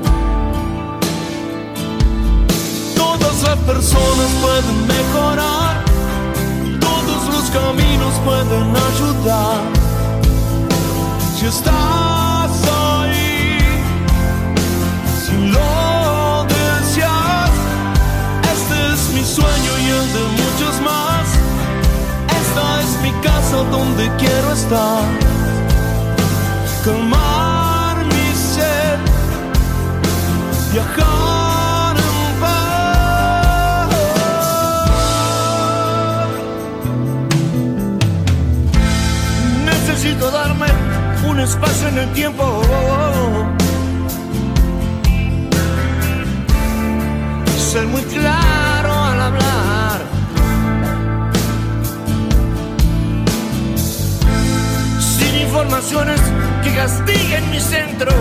Todas las personas pueden mejorar. Todos los caminos pueden ayudar. Si estás ahí, si lo deseas, este es mi sueño y el de muchos más. Esta es mi casa donde quiero estar. Calmar mi sed, viajar en paz. Necesito darme un espacio en el tiempo. Ser muy claro al hablar. Sin informaciones que castiguen mi centro.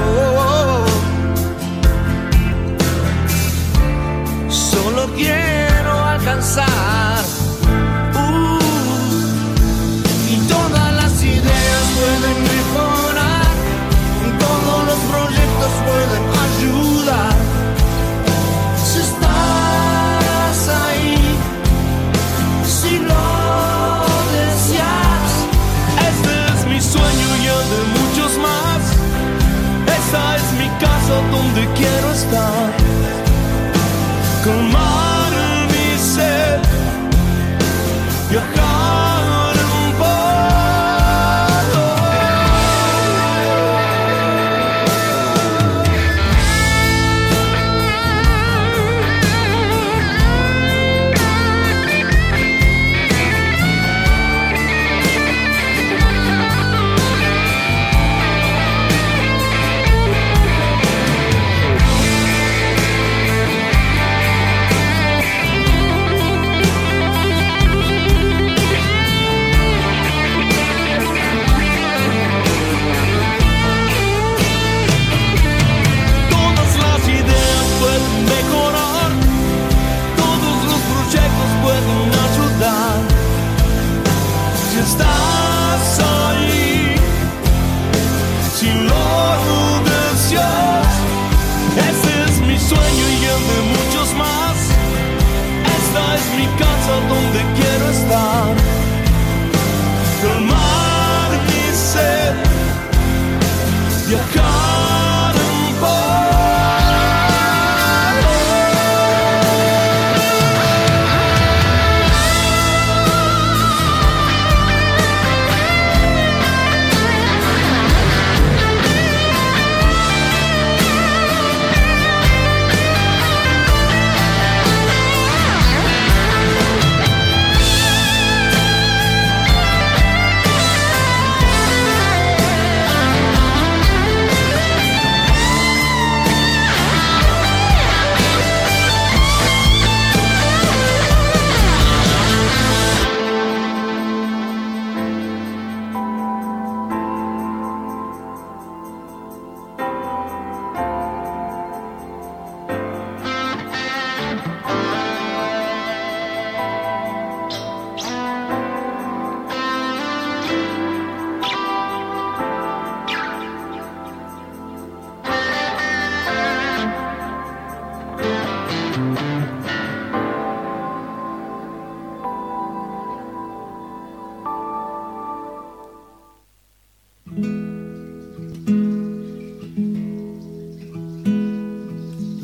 Solo quiero alcanzar. Uh, y todas las ideas pueden mejorar. Y todos los proyectos pueden ayudar. Si estás ahí, si lo deseas, este es mi sueño y el de muchos más. Esta es mi casa donde quiero estar. Calmar mi sed, viajar en paz.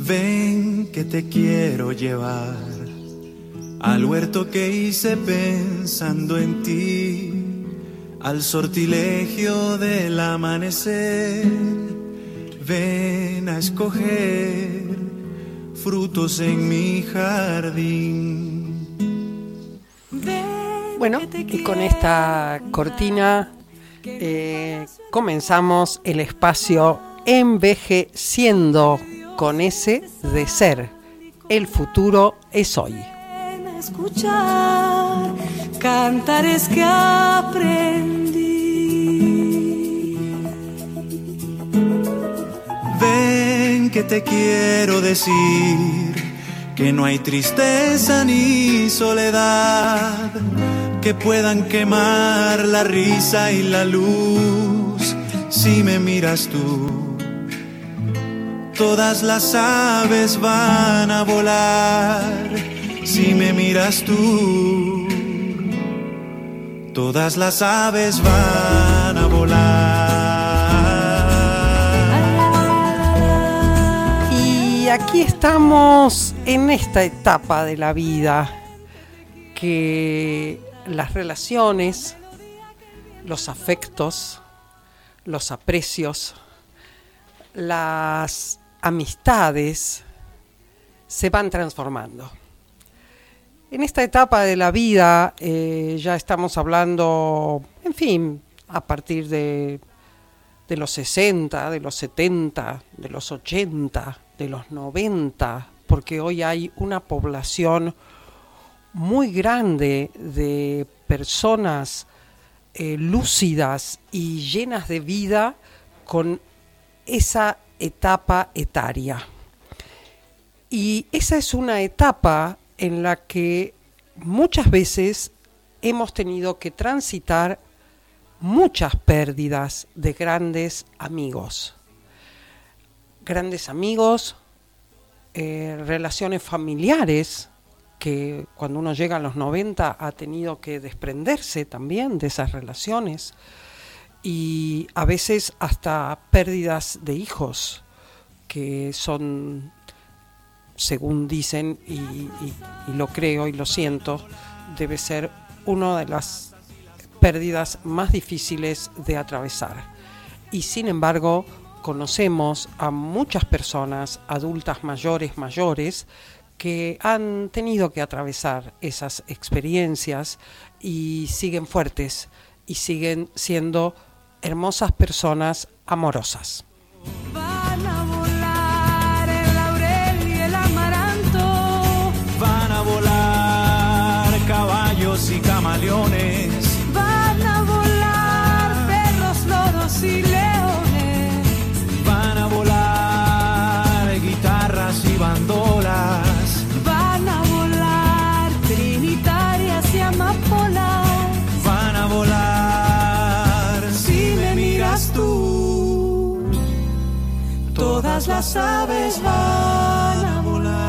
Ven que te quiero llevar al huerto que hice pensando en ti, al sortilegio del amanecer. Ven a escoger frutos en mi jardín. Bueno, y con esta cortina eh, comenzamos el espacio Envejeciendo con ese de ser. El futuro es hoy. Escuchar cantares que aprendí. Ven que te quiero decir que no hay tristeza ni soledad que puedan quemar la risa y la luz. Si me miras tú, todas las aves van a volar. Si me miras tú, todas las aves van a volar. Y aquí estamos en esta etapa de la vida que las relaciones, los afectos, los aprecios, las amistades se van transformando. En esta etapa de la vida eh, ya estamos hablando, en fin, a partir de, de los sesenta, de los setenta, de los ochenta, de los noventa, porque hoy hay una población muy grande de personas eh, lúcidas y llenas de vida con esa etapa etaria. Y esa es una etapa en la que muchas veces hemos tenido que transitar muchas pérdidas de grandes amigos. Grandes amigos, eh, relaciones familiares, que cuando uno llega a los noventa ha tenido que desprenderse también de esas relaciones, y a veces hasta pérdidas de hijos, que son, según dicen, y, y, y lo creo y lo siento, debe ser una de las pérdidas más difíciles de atravesar. Y sin embargo, conocemos a muchas personas, adultas mayores, mayores, que han tenido que atravesar esas experiencias y siguen fuertes y siguen siendo hermosas personas amorosas. Van a volar el laurel y el amaranto. Van a volar caballos y camaleones. Van a volar perros, loros y leones. Van a volar guitarras y bandolas. Van a volar trinitarias y amapolas. Van a volar si me miras tú. Todas las aves van a volar.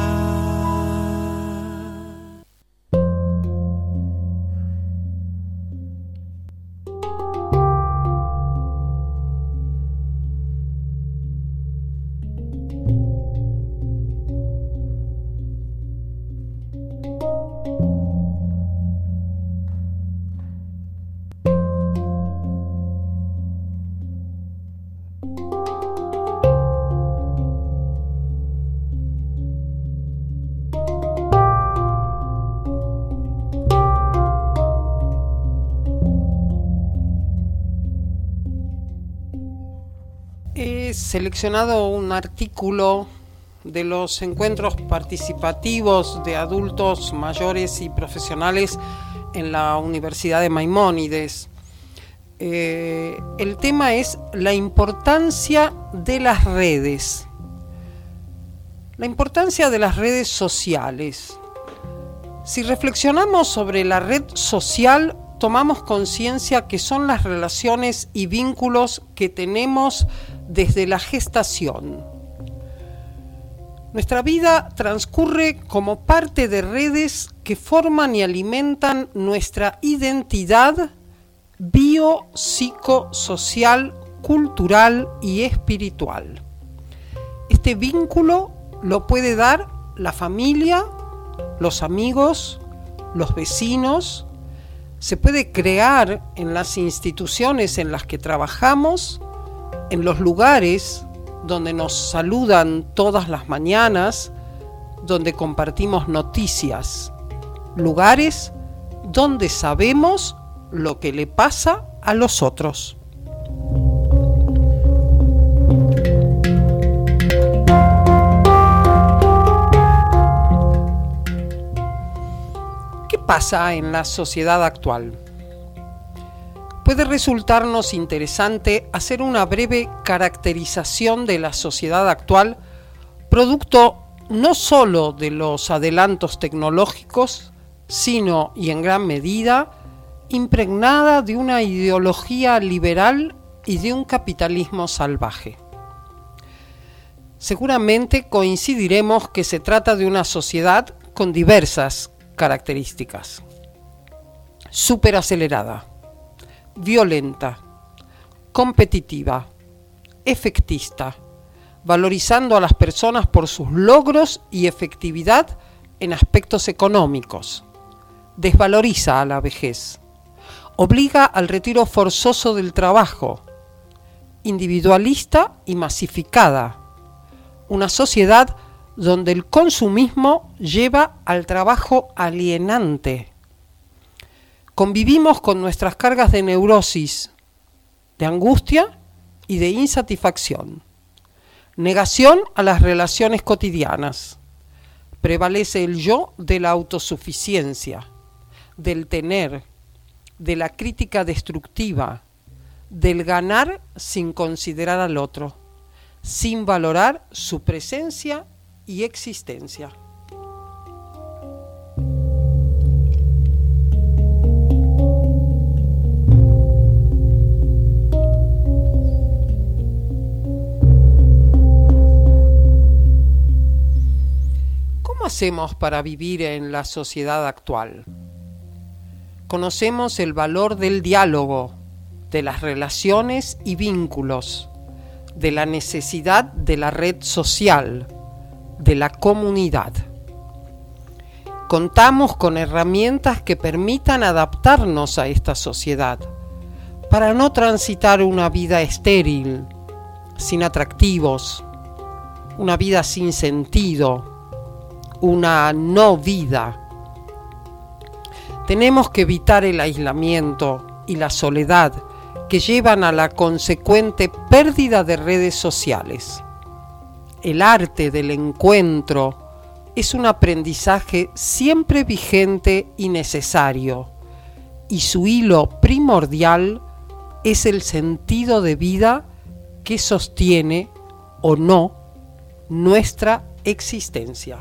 He seleccionado un artículo de los encuentros participativos de adultos mayores y profesionales en la Universidad de Maimónides. Eh, el tema es la importancia de las redes, la importancia de las redes sociales. Si reflexionamos sobre la red social, tomamos conciencia que son las relaciones y vínculos que tenemos desde la gestación. Nuestra vida transcurre como parte de redes que forman y alimentan nuestra identidad bio, psicosocial, cultural y espiritual. Este vínculo lo puede dar la familia, los amigos, los vecinos. Se puede crear en las instituciones en las que trabajamos, en los lugares donde nos saludan todas las mañanas, donde compartimos noticias, lugares donde sabemos lo que le pasa a los otros. ¿Qué pasa en la sociedad actual? Puede resultarnos interesante hacer una breve caracterización de la sociedad actual, producto no solo de los adelantos tecnológicos, sino, y en gran medida, impregnada de una ideología liberal y de un capitalismo salvaje. Seguramente coincidiremos que se trata de una sociedad con diversas características: superacelerada, violenta, competitiva, efectista, valorizando a las personas por sus logros y efectividad en aspectos económicos, desvaloriza a la vejez, obliga al retiro forzoso del trabajo, individualista y masificada, una sociedad donde el consumismo lleva al trabajo alienante. Convivimos con nuestras cargas de neurosis, de angustia y de insatisfacción. Negación a las relaciones cotidianas. Prevalece el yo de la autosuficiencia, del tener, de la crítica destructiva, del ganar sin considerar al otro, sin valorar su presencia y existencia. ¿Cómo hacemos para vivir en la sociedad actual? Conocemos el valor del diálogo, de las relaciones y vínculos, de la necesidad de la red social, de la comunidad. Contamos con herramientas que permitan adaptarnos a esta sociedad para no transitar una vida estéril, sin atractivos, una vida sin sentido, una no vida. Tenemos que evitar el aislamiento y la soledad que llevan a la consecuente pérdida de redes sociales. El arte del encuentro es un aprendizaje siempre vigente y necesario, y su hilo primordial es el sentido de vida que sostiene o no nuestra existencia.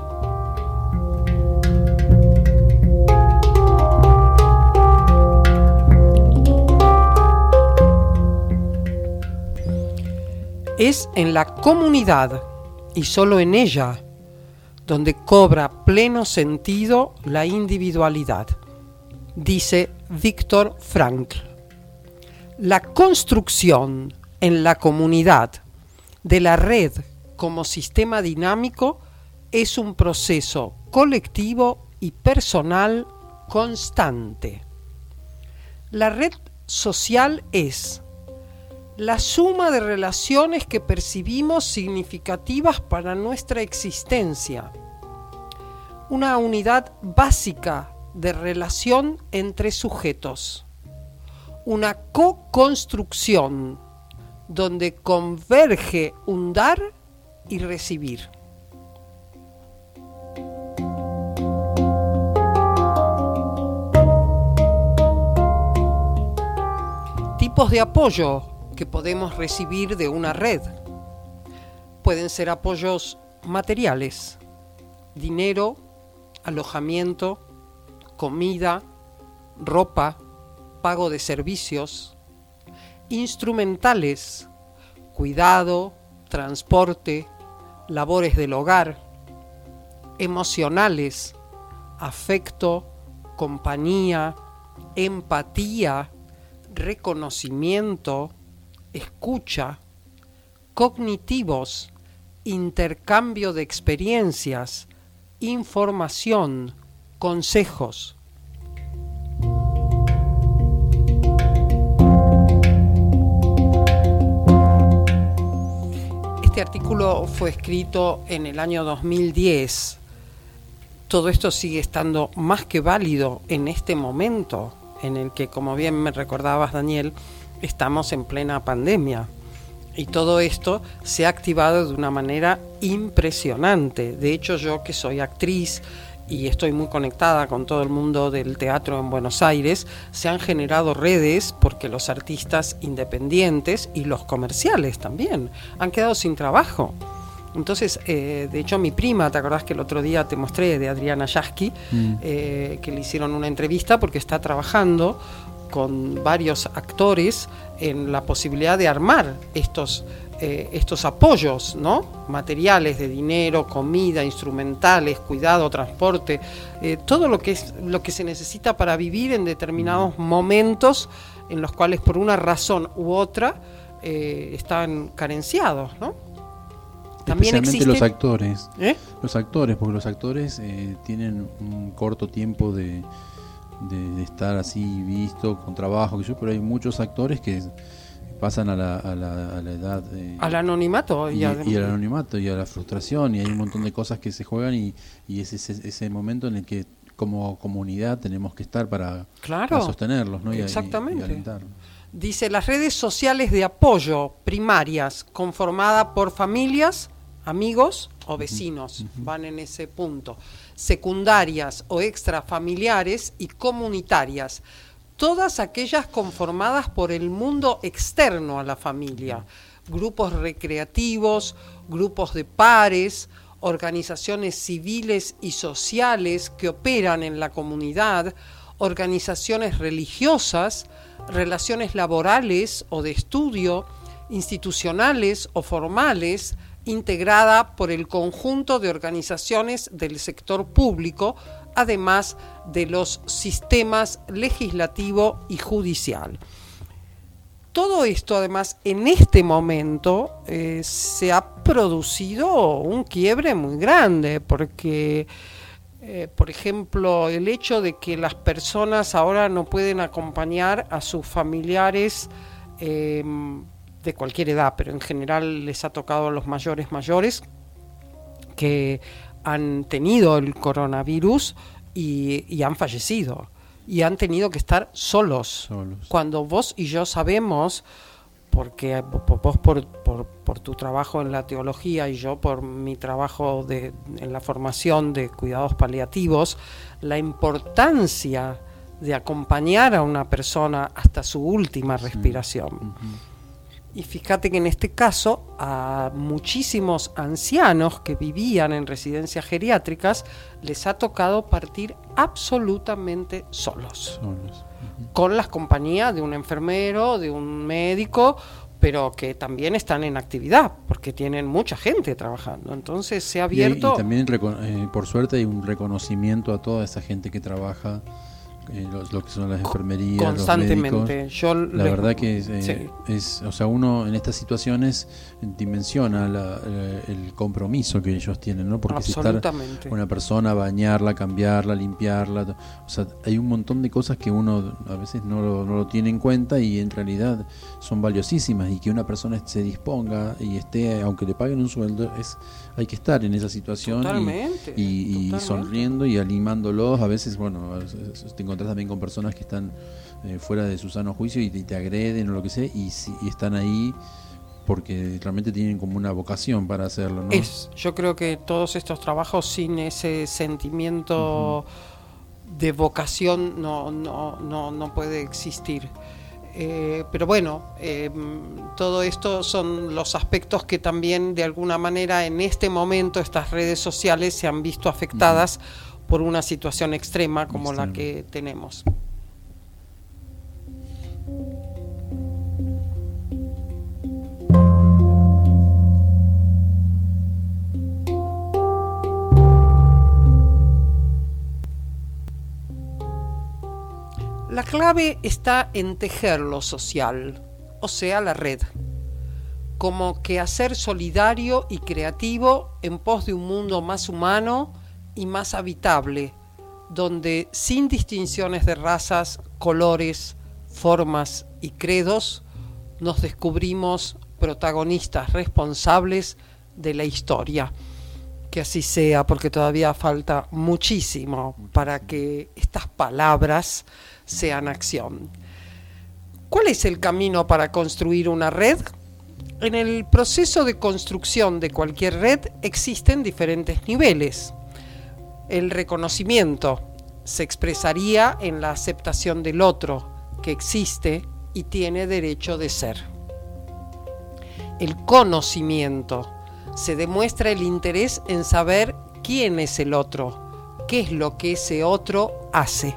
Es en la comunidad, y solo en ella, donde cobra pleno sentido la individualidad, dice Viktor Frankl. La construcción en la comunidad de la red como sistema dinámico es un proceso colectivo y personal constante. La red social es la suma de relaciones que percibimos significativas para nuestra existencia, una unidad básica de relación entre sujetos, una co-construcción donde converge un dar y recibir. Tipos de apoyo que podemos recibir de una red. Pueden ser apoyos materiales, dinero, alojamiento, comida, ropa, pago de servicios. Instrumentales, cuidado, transporte, labores del hogar. Emocionales, afecto, compañía, empatía, reconocimiento, escucha. Cognitivos, intercambio de experiencias, información, consejos. Este artículo fue escrito en el año dos mil diez. Todo esto sigue estando más que válido en este momento en el que, como bien me recordabas, Daniel, estamos en plena pandemia. Y todo esto se ha activado de una manera impresionante. De hecho, yo que soy actriz y estoy muy conectada con todo el mundo del teatro en Buenos Aires, se han generado redes porque los artistas independientes y los comerciales también han quedado sin trabajo. Entonces, eh, de hecho, mi prima, ¿te acordás que el otro día te mostré de Adriana Yasky, mm. eh, que le hicieron una entrevista porque está trabajando con varios actores en la posibilidad de armar estos, eh, estos apoyos, ¿no? Materiales de dinero, comida, instrumentales, cuidado, transporte, eh, todo lo que es lo que se necesita para vivir en determinados momentos en los cuales por una razón u otra eh, están carenciados, ¿no? También especialmente existe... los actores, ¿Eh? los actores, porque los actores eh, tienen un corto tiempo de De, de estar así visto con trabajo, que yo, pero hay muchos actores que pasan a la, a la, a la edad eh, al anonimato y, y, a, y al anonimato y a la frustración, y hay un montón de cosas que se juegan y, y es ese, ese momento en el que como comunidad tenemos que estar para, claro, para sostenerlos, ¿no? y, exactamente. y, y alentarlos. Dice, las redes sociales de apoyo primarias conformadas por familias, amigos o vecinos, uh-huh. van en ese punto, secundarias o extrafamiliares y comunitarias, todas aquellas conformadas por el mundo externo a la familia, grupos recreativos, grupos de pares, organizaciones civiles y sociales que operan en la comunidad, organizaciones religiosas, relaciones laborales o de estudio, institucionales o formales, integrada por el conjunto de organizaciones del sector público, además de los sistemas legislativo y judicial. Todo esto, además, en este momento eh, se ha producido un quiebre muy grande, porque, eh, por ejemplo, el hecho de que las personas ahora no pueden acompañar a sus familiares eh, de cualquier edad, pero en general les ha tocado a los mayores mayores que han tenido el coronavirus y, y han fallecido y han tenido que estar solos, solos. Cuando vos y yo sabemos, porque vos por, por, por tu trabajo en la teología y yo por mi trabajo de, en la formación de cuidados paliativos, la importancia de acompañar a una persona hasta su última respiración. Sí. Uh-huh. Y fíjate que en este caso a muchísimos ancianos que vivían en residencias geriátricas les ha tocado partir absolutamente solos, solos. Uh-huh. Con la compañía de un enfermero, de un médico, pero que también están en actividad porque tienen mucha gente trabajando. Entonces se ha abierto... Y, y también eh, por suerte hay un reconocimiento a toda esa gente que trabaja, Eh, lo, lo que son las enfermerías, constantemente. Los médicos. Yo la le... verdad que es, eh, sí. es, o sea, uno en estas situaciones dimensiona la, la, el compromiso que ellos tienen, ¿no? Porque si estar una persona, bañarla, cambiarla, limpiarla, o sea, hay un montón de cosas que uno a veces no lo, no lo tiene en cuenta y en realidad son valiosísimas, y que una persona se disponga y esté, aunque le paguen un sueldo, es hay que estar en esa situación totalmente, y, y, y totalmente. sonriendo y animándolos. A veces, bueno, te encontrás también con personas que están eh, fuera de su sano juicio y te, te agreden o lo que sea, y, y están ahí porque realmente tienen como una vocación para hacerlo, ¿no? Es, yo creo que todos estos trabajos sin ese sentimiento uh-huh. de vocación no, no, no, no puede existir. Eh, pero bueno, eh, todo esto son los aspectos que también de alguna manera en este momento estas redes sociales se han visto afectadas uh-huh. por una situación extrema como Extremo. la que tenemos. La clave está en tejer lo social, o sea, la red, como quehacer solidario y creativo en pos de un mundo más humano y más habitable, donde sin distinciones de razas, colores, formas y credos, nos descubrimos protagonistas responsables de la historia. Que así sea, porque todavía falta muchísimo para que estas palabras sean acción. ¿Cuál es el camino para construir una red? En el proceso de construcción de cualquier red existen diferentes niveles. El reconocimiento se expresaría en la aceptación del otro, que existe y tiene derecho de ser. El conocimiento se demuestra el interés en saber quién es el otro, qué es lo que ese otro hace.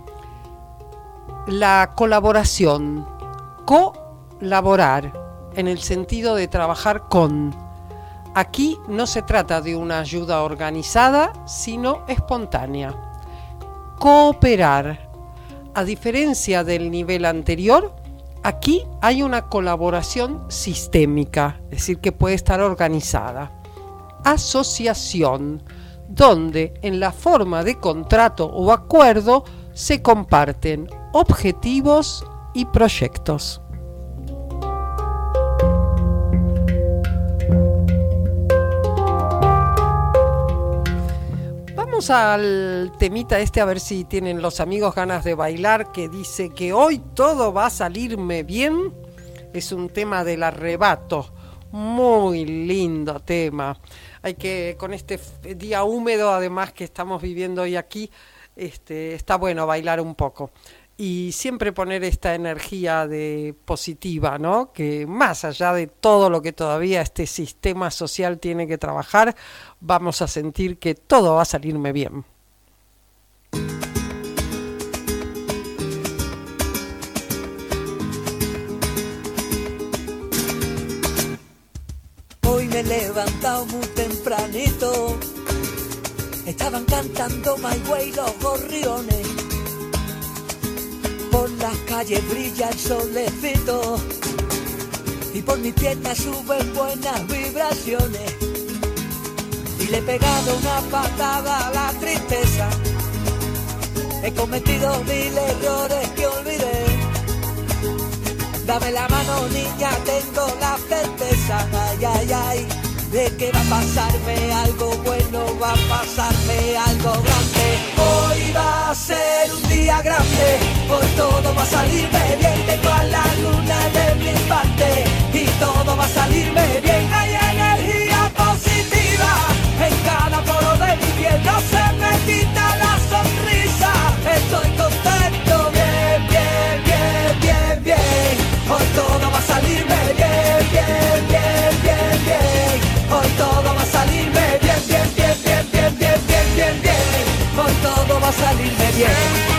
La colaboración, colaborar, en el sentido de trabajar con. Aquí no se trata de una ayuda organizada, sino espontánea. Cooperar. A diferencia del nivel anterior, aquí hay una colaboración sistémica, es decir, que puede estar organizada. Asociación, donde en la forma de contrato o acuerdo se comparten objetivos y proyectos. Vamos al temita este, a ver si tienen los amigos ganas de bailar, que dice que hoy todo va a salirme bien. Es un tema del arrebato, muy lindo tema. Hay que, con este día húmedo además que estamos viviendo hoy aquí, este, está bueno bailar un poco. Y siempre poner esta energía de positiva, ¿no? Que más allá de todo lo que todavía este sistema social tiene que trabajar, vamos a sentir que todo va a salirme bien. Hoy me he levantado muy tempranito, estaban cantando My Way los gorriones. Por las calles brilla el solecito y por mis piernas suben buenas vibraciones. Y le he pegado una patada a la tristeza, he cometido mil errores que olvidé. Dame la mano, niña, tengo la certeza, ay, ay, ay, de que va a pasarme algo bueno, va a pasarme algo grande. Hoy va a ser un día grande, hoy todo va a salirme bien. Tengo a la luna de mi parte y todo va a salirme bien. Hay energía positiva en cada poro de mi piel, no se me quita la sonrisa. Estoy contento, bien, bien, bien, bien, bien. Hoy todo va a salirme bien, bien, bien, bien, bien. Hoy todo va a salirme bien, bien, bien, bien, bien, bien, bien, bien, bien. Hoy todo va a salirme bien.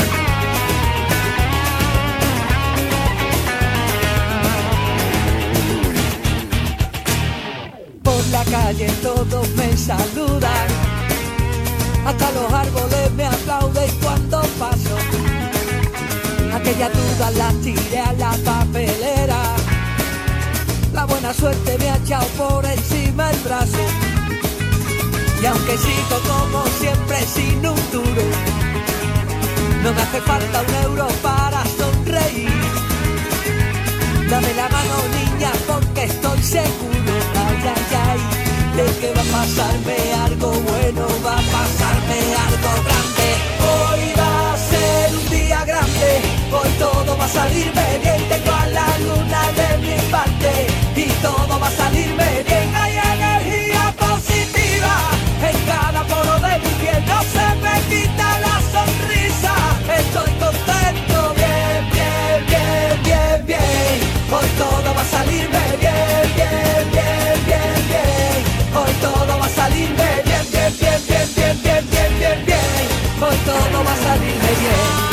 Por la calle todos me saludan, hasta los árboles me aplauden cuando paso. Aquellas dudas las tiré a la papelera, la buena suerte me ha echado por encima el brazo. Y aunque sigo como siempre sin un duro, no me hace falta un euro para sonreír. Dame la mano, niña, porque estoy seguro, ay, ay, ay, de que va a pasarme algo bueno, va a pasarme algo grande. Hoy va a ser un día grande, hoy todo va a salirme bien. Tengo a la luna de mi parte y todo va a salirme bien. Hay energía positiva en cada poro de mi piel, no se me quita la sonrisa. Estoy contento, bien, bien, bien, bien, bien. Hoy todo va a salirme bien, bien, bien, bien, bien. Hoy todo va a salirme bien, bien, bien, bien, bien, bien, bien, bien, bien. Hoy todo va a salirme bien.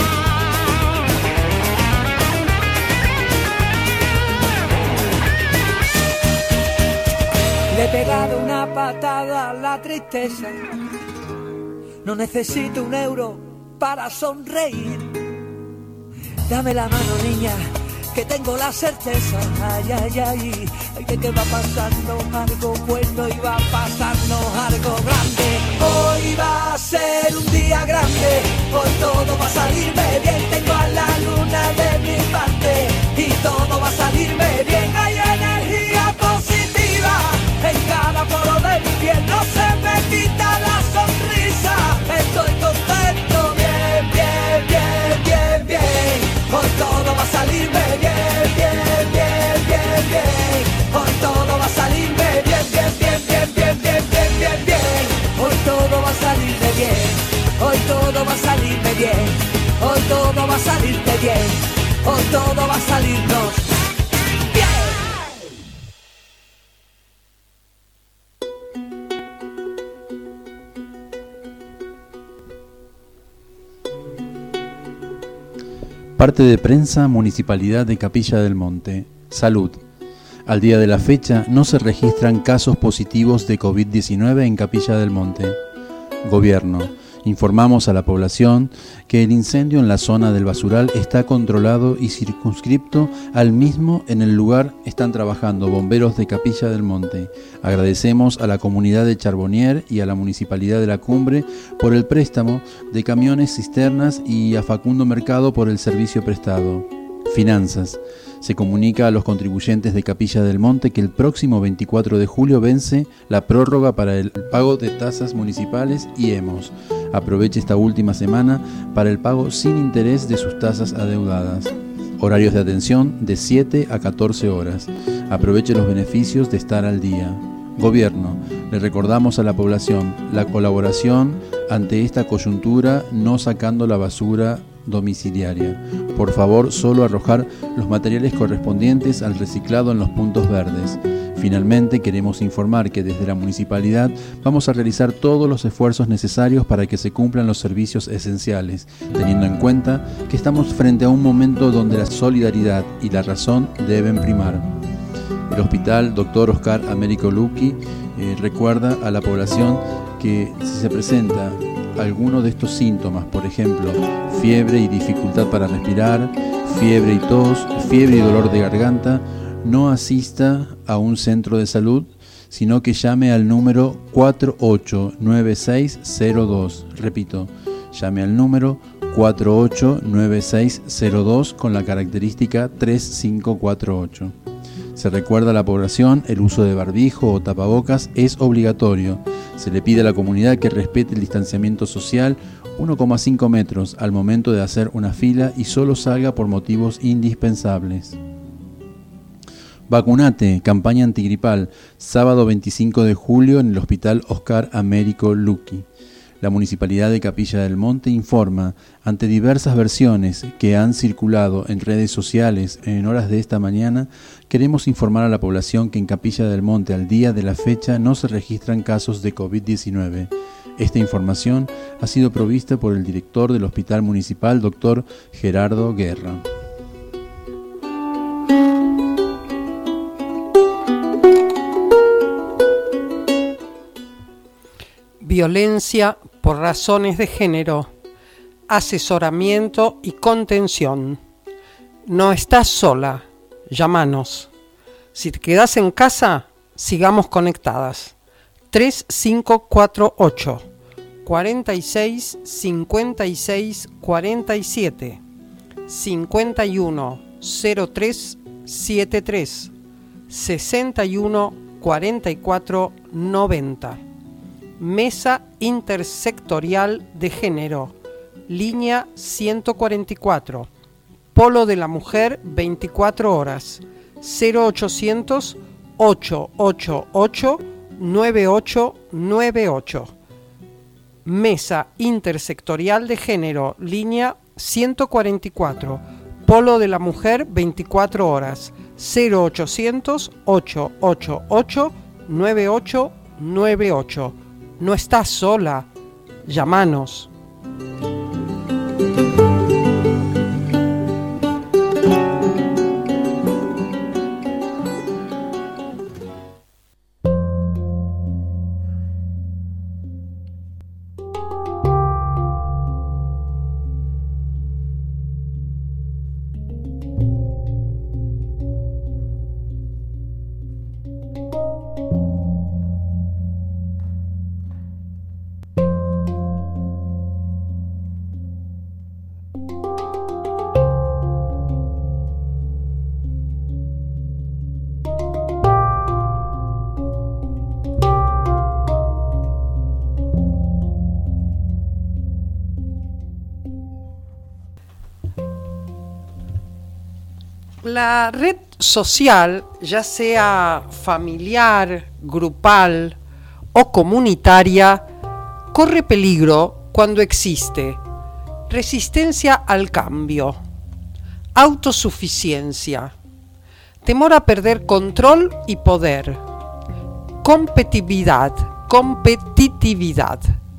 Le he pegado una patada a la tristeza, no necesito un euro para sonreír. Dame la mano, niña, que tengo la certeza, ay, ay, ay, ay, de que va pasando algo bueno y va pasando algo grande. Hoy va a ser un día grande, hoy todo va a salirme bien, tengo a la luna de mi parte y todo va a salirme bien. Hay energía positiva en cada poro de mi piel, no se me quita la sonrisa, estoy contento, bien, bien, bien, bien, bien. Hoy todo va a salirme bien, bien, bien, bien, bien. Hoy todo va a salirme bien, bien, bien, bien, bien, bien, bien, bien, bien. Hoy todo va a salirme bien, hoy todo va a salirme bien, hoy todo va a salirte bien, hoy todo va a salirnos bien. Parte de prensa, Municipalidad de Capilla del Monte. Salud. Al día de la fecha no se registran casos positivos de COVID diecinueve en Capilla del Monte. Gobierno. Informamos a la población que el incendio en la zona del basural está controlado y circunscripto al mismo. En el lugar están trabajando bomberos de Capilla del Monte. Agradecemos a la comunidad de Charbonnier y a la Municipalidad de la Cumbre por el préstamo de camiones cisternas y a Facundo Mercado por el servicio prestado. Finanzas. Se comunica a los contribuyentes de Capilla del Monte que el próximo veinticuatro de julio vence la prórroga para el pago de tasas municipales y E M O S. Aproveche esta última semana para el pago sin interés de sus tasas adeudadas. Horarios de atención de siete a catorce horas. Aproveche los beneficios de estar al día. Gobierno. Le recordamos a la población la colaboración ante esta coyuntura, no sacando la basura domiciliaria. Por favor, solo arrojar los materiales correspondientes al reciclado en los puntos verdes. Finalmente, queremos informar que desde la municipalidad vamos a realizar todos los esfuerzos necesarios para que se cumplan los servicios esenciales, teniendo en cuenta que estamos frente a un momento donde la solidaridad y la razón deben primar. El Hospital Doctor Oscar Américo Lucchi eh, recuerda a la población que si se presenta alguno de estos síntomas, por ejemplo, fiebre y dificultad para respirar, fiebre y tos, fiebre y dolor de garganta, no asista a un centro de salud, sino que llame al número cuatro ocho nueve seis cero dos. Repito, llame al número cuatro ocho nueve seis cero dos con la característica tres cinco cuatro ocho. Se recuerda a la población, el uso de barbijo o tapabocas es obligatorio. Se le pide a la comunidad que respete el distanciamiento social uno coma cinco metros al momento de hacer una fila y solo salga por motivos indispensables. Vacunate, campaña antigripal, sábado veinticinco de julio en el Hospital Oscar Américo Lucchi. La Municipalidad de Capilla del Monte informa, ante diversas versiones que han circulado en redes sociales en horas de esta mañana, queremos informar a la población que en Capilla del Monte al día de la fecha no se registran casos de COVID diecinueve. Esta información ha sido provista por el director del Hospital Municipal, doctor Gerardo Guerra. Violencia por razones de género, asesoramiento y contención. No estás sola, llámanos. Si te quedas en casa, sigamos conectadas. tres cinco cuatro ocho, cuarenta y seis, cincuenta y seis, cuarenta y siete, cincuenta y uno, cero tres, setenta y tres, sesenta y uno, cuarenta y cuatro, noventa. Mesa Intersectorial de Género, línea ciento cuarenta y cuatro, Polo de la Mujer, veinticuatro horas, cero ochocientos, ochocientos ochenta y ocho, noventa y ocho noventa y ocho. Mesa Intersectorial de Género, línea ciento cuarenta y cuatro, Polo de la Mujer, veinticuatro horas, cero ochocientos, ochocientos ochenta y ocho, noventa y ocho noventa y ocho. No estás sola, llámanos. La red social, ya sea familiar, grupal o comunitaria, corre peligro cuando existe resistencia al cambio, autosuficiencia, temor a perder control y poder, competitividad, competitividad,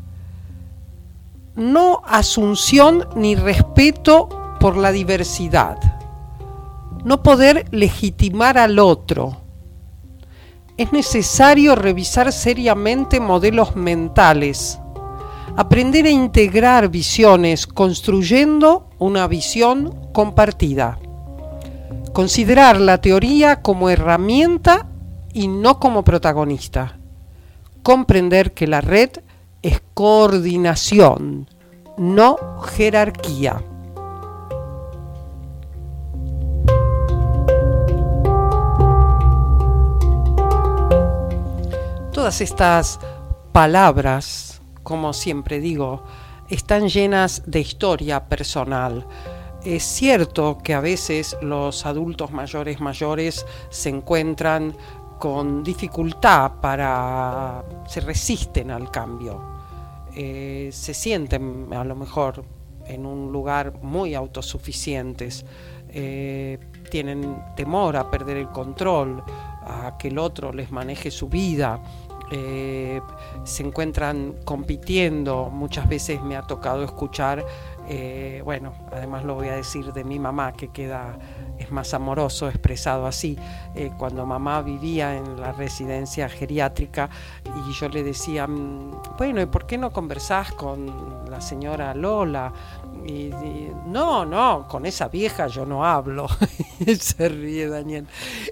no asunción ni respeto por la diversidad, no poder legitimar al otro. Es necesario revisar seriamente modelos mentales, aprender a integrar visiones construyendo una visión compartida, considerar la teoría como herramienta y no como protagonista, comprender que la red es coordinación, no jerarquía. Todas estas palabras, como siempre digo, están llenas de historia personal. Es cierto que a veces los adultos mayores mayores se encuentran con dificultad para, se resisten al cambio, eh, se sienten a lo mejor en un lugar muy autosuficientes, eh, tienen temor a perder el control, a que el otro les maneje su vida. Eh, se encuentran compitiendo. Muchas veces me ha tocado escuchar, eh, bueno, además lo voy a decir de mi mamá, que queda, es más amoroso expresado así, eh, cuando mamá vivía en la residencia geriátrica y yo le decía, bueno, ¿y por qué no conversás con la señora Lola? Y, y no, no, con esa vieja yo no hablo. Se ríe Daniel.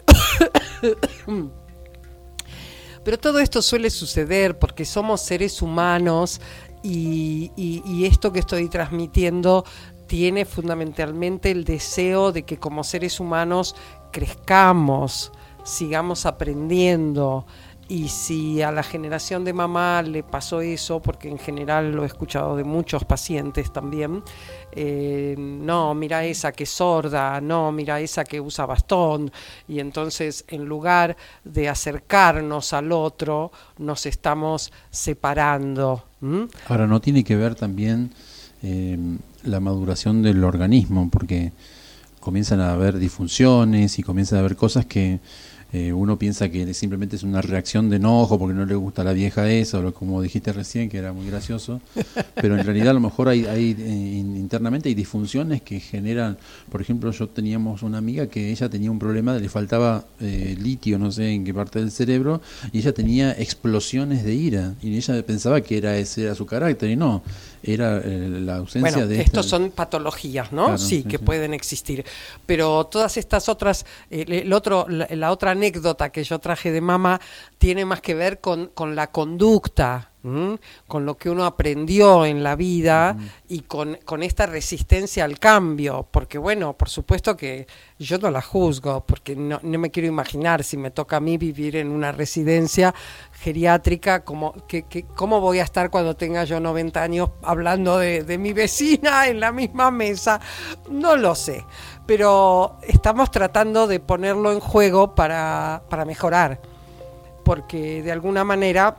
Pero todo esto suele suceder porque somos seres humanos y, y, y esto que estoy transmitiendo tiene fundamentalmente el deseo de que como seres humanos crezcamos, sigamos aprendiendo. Y si a la generación de mamá le pasó eso, porque en general lo he escuchado de muchos pacientes también, eh, no, mira esa que es sorda, no, mira esa que usa bastón, y entonces en lugar de acercarnos al otro, nos estamos separando. ¿Mm? Ahora, ¿no tiene que ver también eh, la maduración del organismo? Porque comienzan a haber disfunciones y comienzan a haber cosas que Eh, uno piensa que simplemente es una reacción de enojo porque no le gusta a la vieja esa, o lo, como dijiste recién, que era muy gracioso, pero en realidad a lo mejor hay, hay eh, internamente hay disfunciones que generan. Por ejemplo, yo teníamos una amiga que ella tenía un problema, le faltaba eh, litio, no sé en qué parte del cerebro, y ella tenía explosiones de ira, y ella pensaba que era ese era su carácter, y no, era eh, la ausencia bueno, de estos esta... son patologías, ¿no? Claro, sí, sí, que sí. pueden existir, pero todas estas otras, eh, el otro, la, la otra anécdota que yo traje de mamá tiene más que ver con, con la conducta, ¿m? Con lo que uno aprendió en la vida uh-huh. y con, con esta resistencia al cambio, porque bueno, por supuesto que yo no la juzgo, porque no, no me quiero imaginar si me toca a mí vivir en una residencia geriátrica, como, que, que, ¿cómo voy a estar cuando tenga yo noventa años hablando de, de mi vecina en la misma mesa? No lo sé, pero estamos tratando de ponerlo en juego para, para mejorar, porque de alguna manera,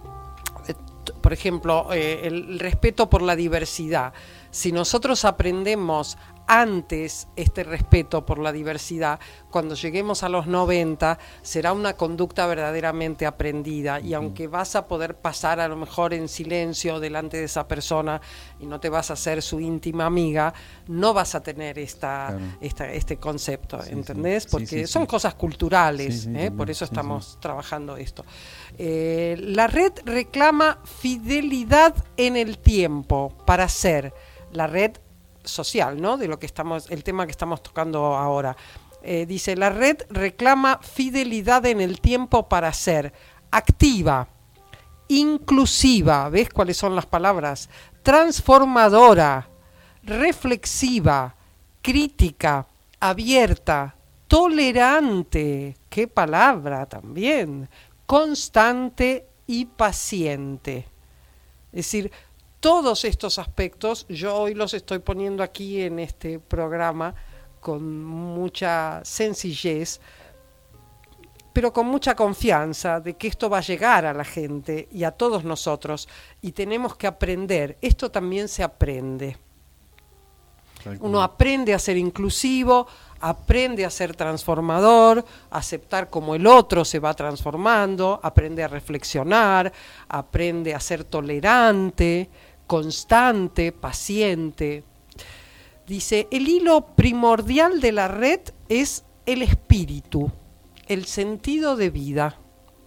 por ejemplo, eh, el respeto por la diversidad. Si nosotros aprendemos antes este respeto por la diversidad, cuando lleguemos a los noventa será una conducta verdaderamente aprendida, y aunque vas a poder pasar a lo mejor en silencio delante de esa persona y no te vas a hacer su íntima amiga, no vas a tener esta, claro. esta este concepto, sí, ¿entendés? Sí, porque sí, sí, son sí. cosas culturales, sí, sí, ¿eh? Por eso sí, estamos sí. trabajando esto. Eh, la red reclama fidelidad en el tiempo para ser la red social, ¿no? De lo que estamos, el tema que estamos tocando ahora. Eh, dice, la red reclama fidelidad en el tiempo para ser activa, inclusiva, ¿ves cuáles son las palabras? Transformadora, reflexiva, crítica, abierta, tolerante, qué palabra también, constante y paciente. Es decir, todos estos aspectos yo hoy los estoy poniendo aquí en este programa con mucha sencillez, pero con mucha confianza de que esto va a llegar a la gente y a todos nosotros, y tenemos que aprender. Esto también se aprende. Uno aprende a ser inclusivo, aprende a ser transformador, a aceptar cómo el otro se va transformando, aprende a reflexionar, aprende a ser tolerante, constante, paciente. Dice, el hilo primordial de la red es el espíritu, el sentido de vida.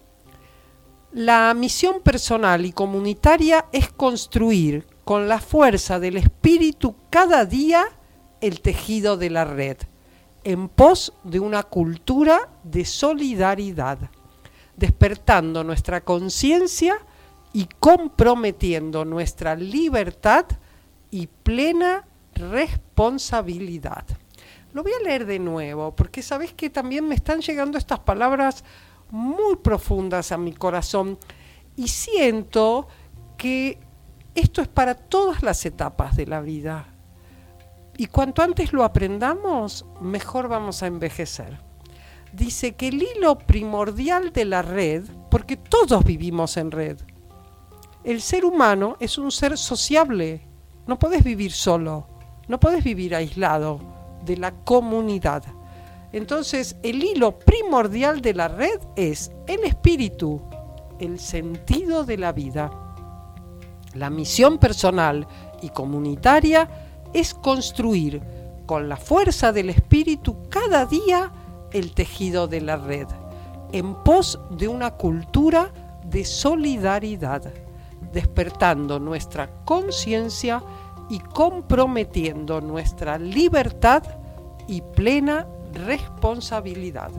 La misión personal y comunitaria es construir con la fuerza del espíritu cada día el tejido de la red, en pos de una cultura de solidaridad, despertando nuestra conciencia y comprometiendo nuestra libertad y plena responsabilidad. Lo voy a leer de nuevo, porque sabes que también me están llegando estas palabras muy profundas a mi corazón y siento que esto es para todas las etapas de la vida. Y cuanto antes lo aprendamos, mejor vamos a envejecer. Dice que el hilo primordial de la red, porque todos vivimos en red, el ser humano es un ser sociable. No podés vivir solo, no podés vivir aislado de la comunidad. Entonces, el hilo primordial de la red es el espíritu, el sentido de la vida. La misión personal y comunitaria es construir con la fuerza del espíritu cada día el tejido de la red, en pos de una cultura de solidaridad, despertando nuestra conciencia y comprometiendo nuestra libertad y plena responsabilidad.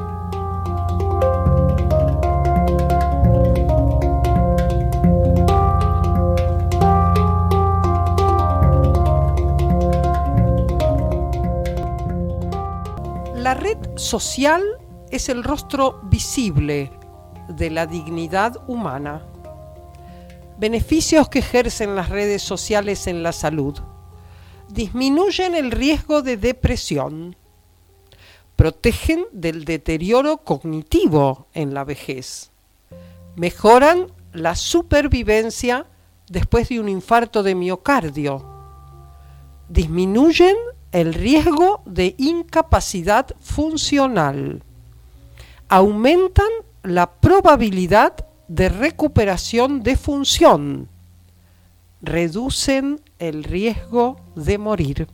La red social es el rostro visible de la dignidad humana. Beneficios que ejercen las redes sociales en la salud. Disminuyen el riesgo de depresión. Protegen del deterioro cognitivo en la vejez. Mejoran la supervivencia después de un infarto de miocardio. Disminuyen el riesgo de incapacidad funcional. Aumentan la probabilidad de recuperación de función. Reducen el riesgo de morir.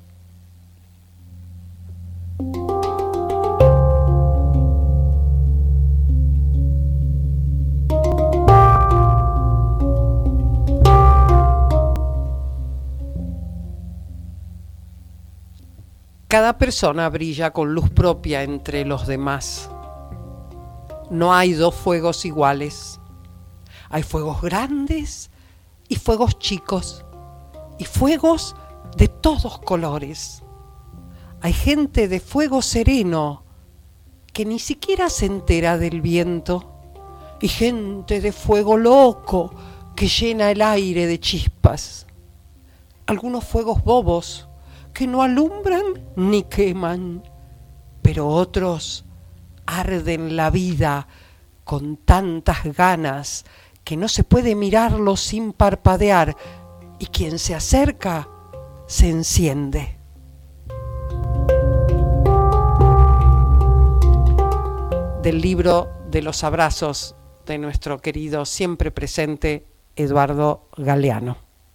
Cada persona brilla con luz propia entre los demás. No hay dos fuegos iguales. Hay fuegos grandes y fuegos chicos, y fuegos de todos colores. Hay gente de fuego sereno que ni siquiera se entera del viento, y gente de fuego loco que llena el aire de chispas. Algunos fuegos bobos que no alumbran ni queman, pero otros arden la vida con tantas ganas que no se puede mirarlos sin parpadear, y quien se acerca se enciende. Del libro de los abrazos de nuestro querido siempre presente Eduardo Galeano.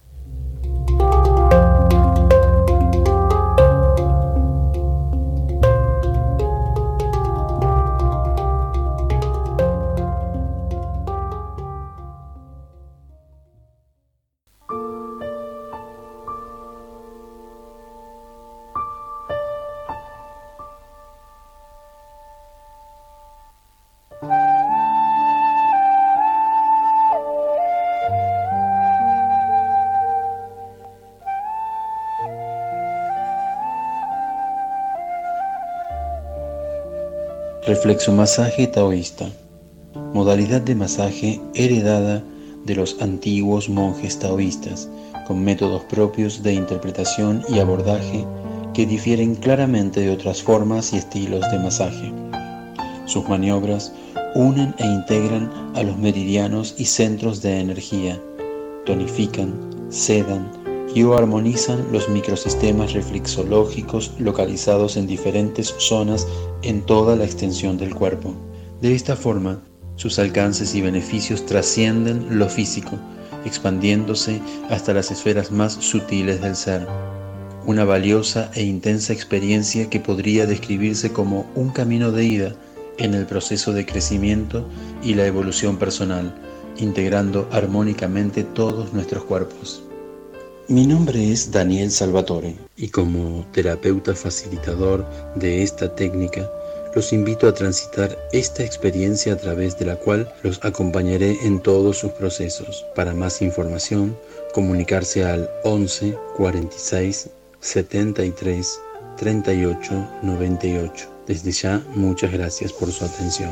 Reflexomasaje taoísta, modalidad de masaje heredada de los antiguos monjes taoístas, con métodos propios de interpretación y abordaje que difieren claramente de otras formas y estilos de masaje. Sus maniobras unen e integran a los meridianos y centros de energía, tonifican, sedan y o armonizan los microsistemas reflexológicos localizados en diferentes zonas en toda la extensión del cuerpo. De esta forma, sus alcances y beneficios trascienden lo físico, expandiéndose hasta las esferas más sutiles del ser. Una valiosa e intensa experiencia que podría describirse como un camino de ida en el proceso de crecimiento y la evolución personal, integrando armónicamente todos nuestros cuerpos. Mi nombre es Daniel Salvatore y como terapeuta facilitador de esta técnica, los invito a transitar esta experiencia a través de la cual los acompañaré en todos sus procesos. Para más información, comunicarse al once cuarenta y seis setenta y tres treinta y ocho noventa y ocho. Desde ya, muchas gracias por su atención.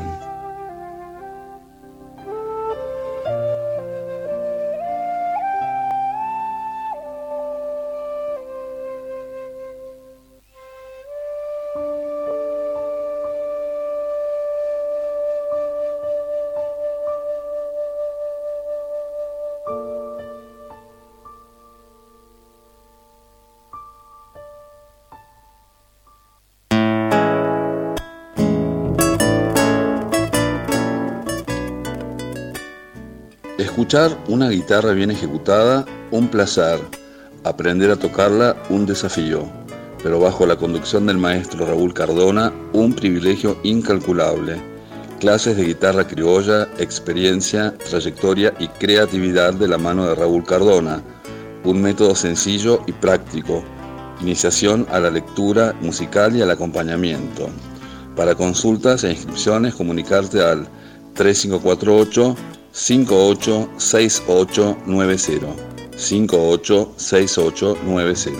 Escuchar una guitarra bien ejecutada, un placer. Aprender a tocarla, un desafío. Pero bajo la conducción del maestro Raúl Cardona, un privilegio incalculable. Clases de guitarra criolla, experiencia, trayectoria y creatividad de la mano de Raúl Cardona. Un método sencillo y práctico. Iniciación a la lectura musical y al acompañamiento. Para consultas e inscripciones, comunicarte al tres cinco cuatro ocho cinco ocho seis ocho nueve cero cinco ocho seis ocho nueve cero.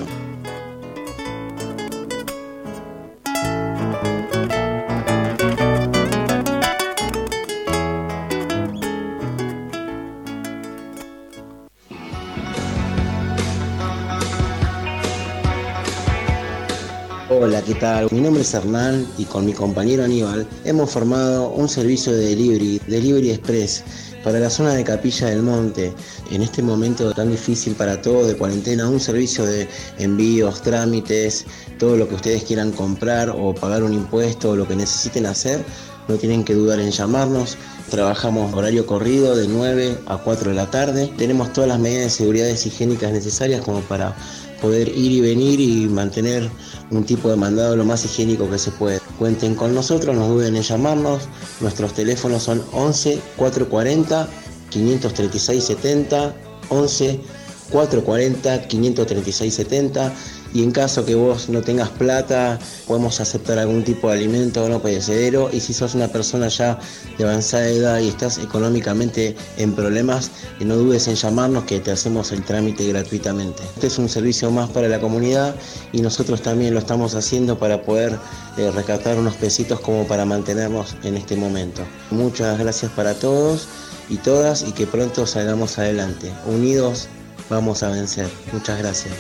Hola, ¿qué tal? Mi nombre es Hernán y con mi compañero Aníbal hemos formado un servicio de delivery, Delivery Express, para la zona de Capilla del Monte. En este momento tan difícil para todos de cuarentena, un servicio de envíos, trámites, todo lo que ustedes quieran comprar o pagar un impuesto o lo que necesiten hacer, no tienen que dudar en llamarnos. Trabajamos horario corrido de nueve a cuatro de la tarde. Tenemos todas las medidas de seguridad higiénicas necesarias como para poder ir y venir y mantener un tipo de mandado lo más higiénico que se puede. Cuenten con nosotros, no duden en llamarnos. Nuestros teléfonos son once cuatrocientos cuarenta quinientos treinta y seis setenta, once cuatrocientos cuarenta quinientos treinta y seis setenta, y en caso que vos no tengas plata, podemos aceptar algún tipo de alimento no perecedero, y si sos una persona ya de avanzada edad y estás económicamente en problemas, no dudes en llamarnos que te hacemos el trámite gratuitamente. Este es un servicio más para la comunidad y nosotros también lo estamos haciendo para poder eh, rescatar unos pesitos como para mantenernos en este momento. Muchas gracias para todos y todas y que pronto salgamos adelante. Unidos vamos a vencer. Muchas gracias.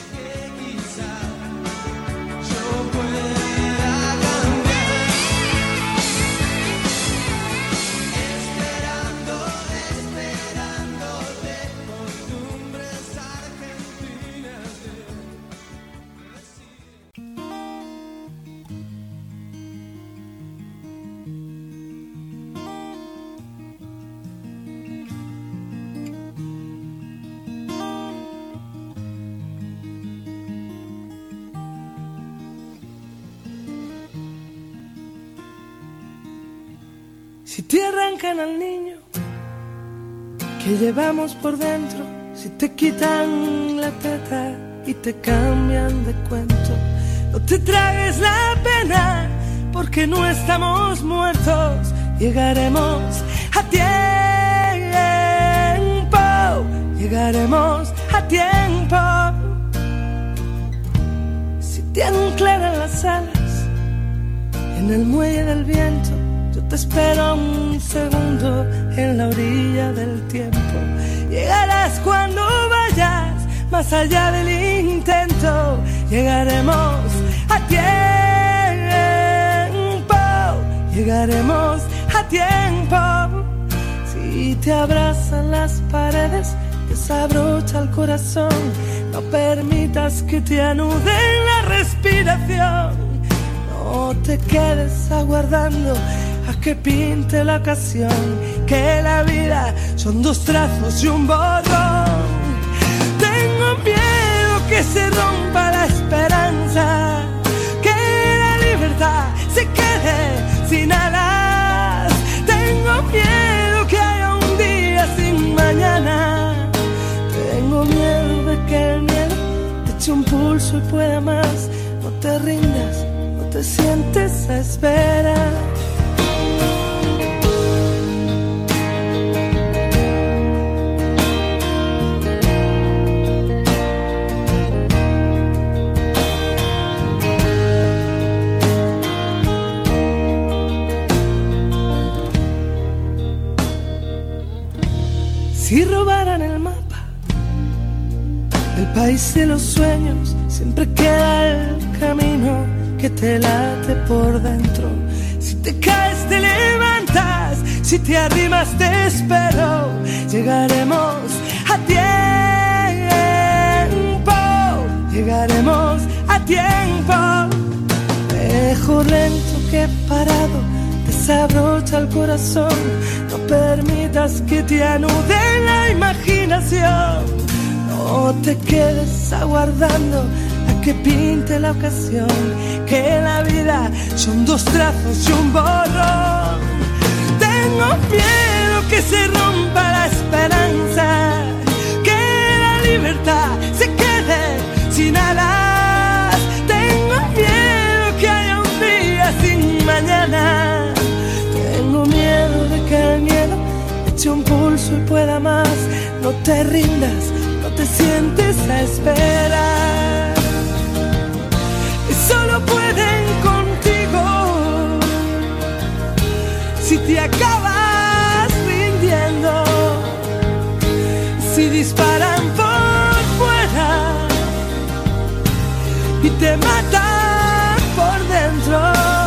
Si te arrancan al niño que llevamos por dentro, si te quitan la teta y te cambian de cuento, no te tragues la pena porque no estamos muertos, llegaremos a tiempo, llegaremos a tiempo. Si te anclaran las alas en el muelle del viento, te espero un segundo en la orilla del tiempo. Llegarás cuando vayas más allá del intento. Llegaremos a llegaremos a tiempo. Si te abrazan las paredes, desabrocha el corazón, no permitas que te anuden la respiración. No te quedes aguardando a que pinte la ocasión, que la vida son dos trazos y un borrón. Tengo miedo que se rompa la esperanza, que la libertad se quede sin alas. Tengo miedo que haya un día sin mañana. Tengo miedo de que el miedo te eche un pulso y pueda más. No te rindas, no te sientes a esperar. Si robaran el mapa del país de los sueños, siempre queda el camino que te late por dentro. Si te caes te levantas, si te arrimas te espero. Llegaremos a tiempo, llegaremos a tiempo. Mejor lento que parado, desabrocha el corazón, no permitas que te anude la imaginación. No te quedes aguardando a que pinte la ocasión, que la vida son dos trazos y un borrón. Tengo miedo que se rompa la esperanza, que la libertad se quede sin alas. Tengo miedo que haya un día sin mañana. Tengo miedo de que el miedo eche un pulso y pueda más. No te rindas, no te sientes a esperar. Solo pueden contigo si te acabas rindiendo. Si disparan por fuera y te matan por dentro,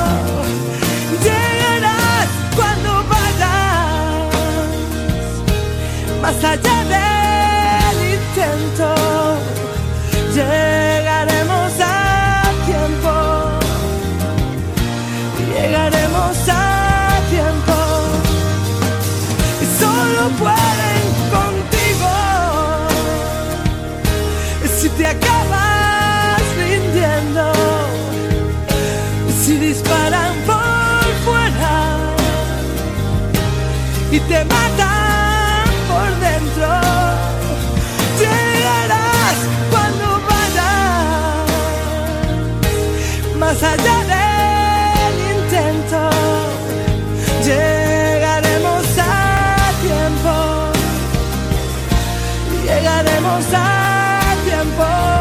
llegarás cuando vayas más allá del intento. Llegaremos a tiempo, llegaremos a tiempo. Y solo pueden contigo si te acabas rindiendo. Si disparan por fuera y te matan por dentro, llegarás cuando vayas más allá del intento. Llegaremos a tiempo, llegaremos a tiempo.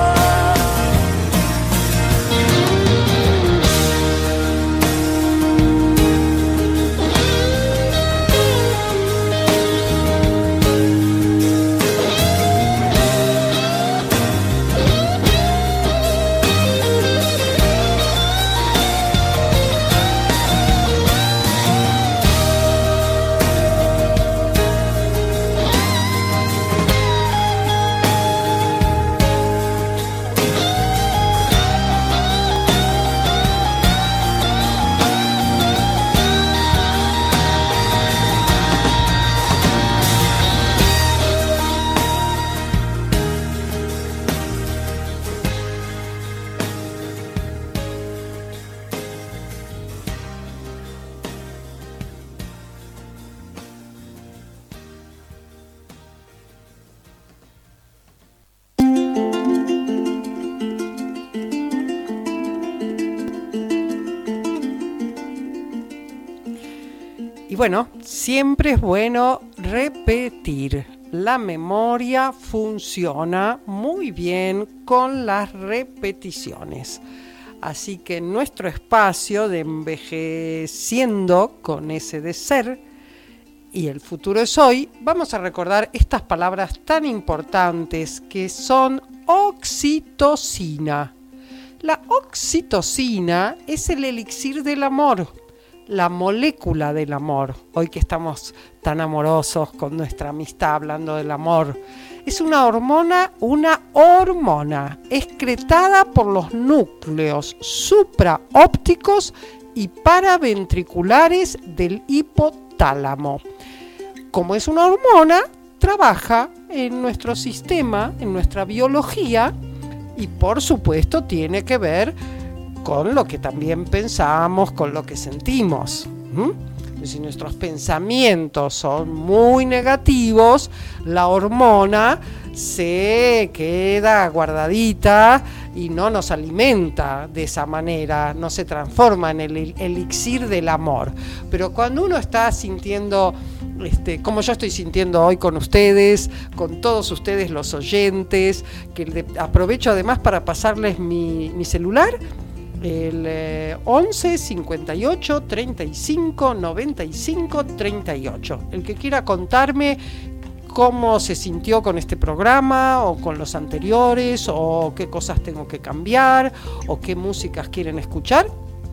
Y bueno, siempre es bueno repetir. La memoria funciona muy bien con las repeticiones. Así que en nuestro espacio de Envejeciendo con ese de ser y el futuro es hoy, vamos a recordar estas palabras tan importantes que son oxitocina. La oxitocina es el elixir del amor. la molécula del amor, hoy que estamos tan amorosos con nuestra amistad hablando del amor. Es una hormona, una hormona excretada por los núcleos supraópticos y paraventriculares del hipotálamo. Como es una hormona, trabaja en nuestro sistema, en nuestra biología, y por supuesto tiene que ver con lo que también pensamos, con lo que sentimos. ¿Mm? Si nuestros pensamientos son muy negativos, la hormona se queda guardadita y no nos alimenta de esa manera, no se transforma en el elixir del amor. Pero cuando uno está sintiendo, este, como yo estoy sintiendo hoy con ustedes, con todos ustedes los oyentes, que le, aprovecho además para pasarles mi, mi celular, el eh, once cincuenta y ocho treinta y cinco noventa y cinco treinta y ocho. El que quiera contarme cómo se sintió con este programa o con los anteriores, o qué cosas tengo que cambiar, o qué músicas quieren escuchar,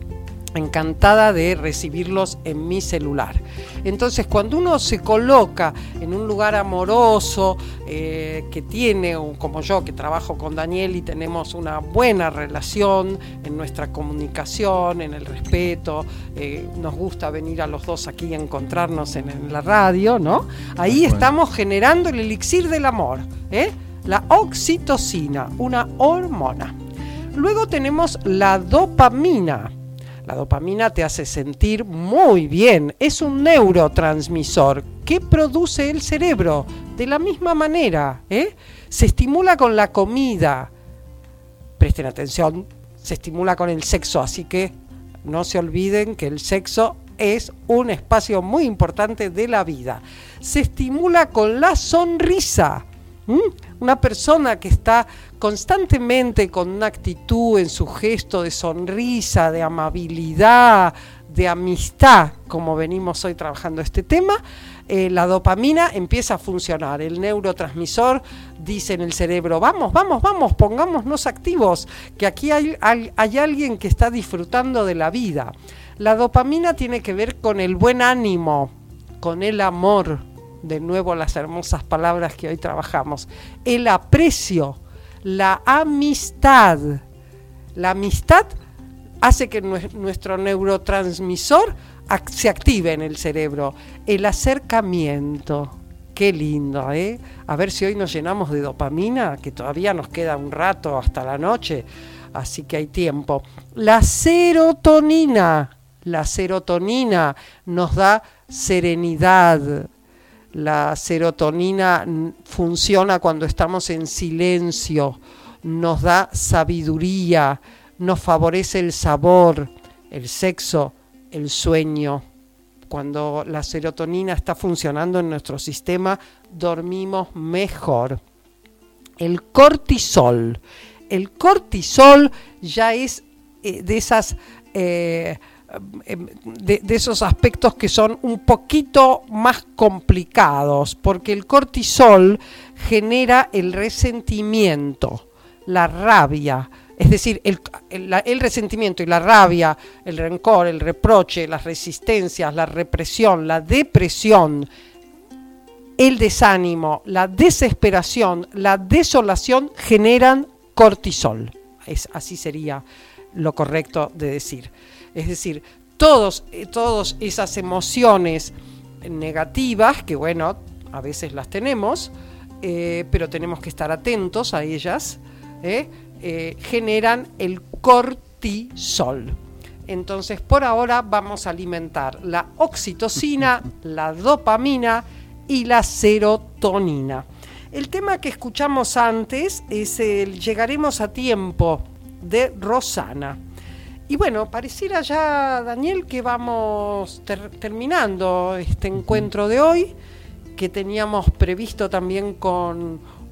encantada de recibirlos en mi celular. Entonces, cuando uno se coloca en un lugar amoroso, eh, que tiene, como yo, que trabajo con Daniel y tenemos una buena relación en nuestra comunicación, en el respeto, eh, nos gusta venir a los dos aquí a encontrarnos en, en la radio, ¿no? Ahí bueno. Estamos generando el elixir del amor, ¿eh? La oxitocina, una hormona. Luego tenemos la dopamina. La dopamina te hace sentir muy bien, es un neurotransmisor que produce el cerebro de la misma manera, ¿eh? Se estimula con la comida, presten atención, se estimula con el sexo, así que no se olviden que el sexo es un espacio muy importante de la vida. Se estimula con la sonrisa. ¿Mm? Una persona que está constantemente con una actitud en su gesto de sonrisa, de amabilidad, de amistad, como venimos hoy trabajando este tema, eh, la dopamina empieza a funcionar. El neurotransmisor dice en el cerebro, vamos, vamos, vamos, pongámonos activos, que aquí hay, hay, hay alguien que está disfrutando de la vida. La dopamina tiene que ver con el buen ánimo, con el amor. De nuevo las hermosas palabras que hoy trabajamos. El aprecio, la amistad. La amistad hace que nuestro neurotransmisor se active en el cerebro. El acercamiento. Qué lindo, ¿eh? A ver si hoy nos llenamos de dopamina, que todavía nos queda un rato hasta la noche, así que hay tiempo. La serotonina. La serotonina nos da serenidad. La serotonina funciona cuando estamos en silencio, nos da sabiduría, nos favorece el sabor, el sexo, el sueño. Cuando la serotonina está funcionando en nuestro sistema, dormimos mejor. El cortisol. El cortisol ya es eh, de esas... Eh, De, de esos aspectos que son un poquito más complicados, porque el cortisol genera el resentimiento, la rabia, es decir, el, el, el resentimiento y la rabia, el rencor, el reproche, las resistencias, la represión, la depresión, el desánimo, la desesperación, la desolación generan cortisol. Es, así sería lo correcto de decir. Es decir, todos, todas esas emociones negativas, que bueno, a veces las tenemos, eh, pero tenemos que estar atentos a ellas, eh, eh, generan el cortisol. Entonces, por ahora vamos a alimentar la oxitocina, la dopamina y la serotonina. El tema que escuchamos antes es el Llegaremos a tiempo, de Rosana. Y bueno, pareciera ya, Daniel, que vamos ter- terminando este encuentro de hoy, que teníamos previsto también con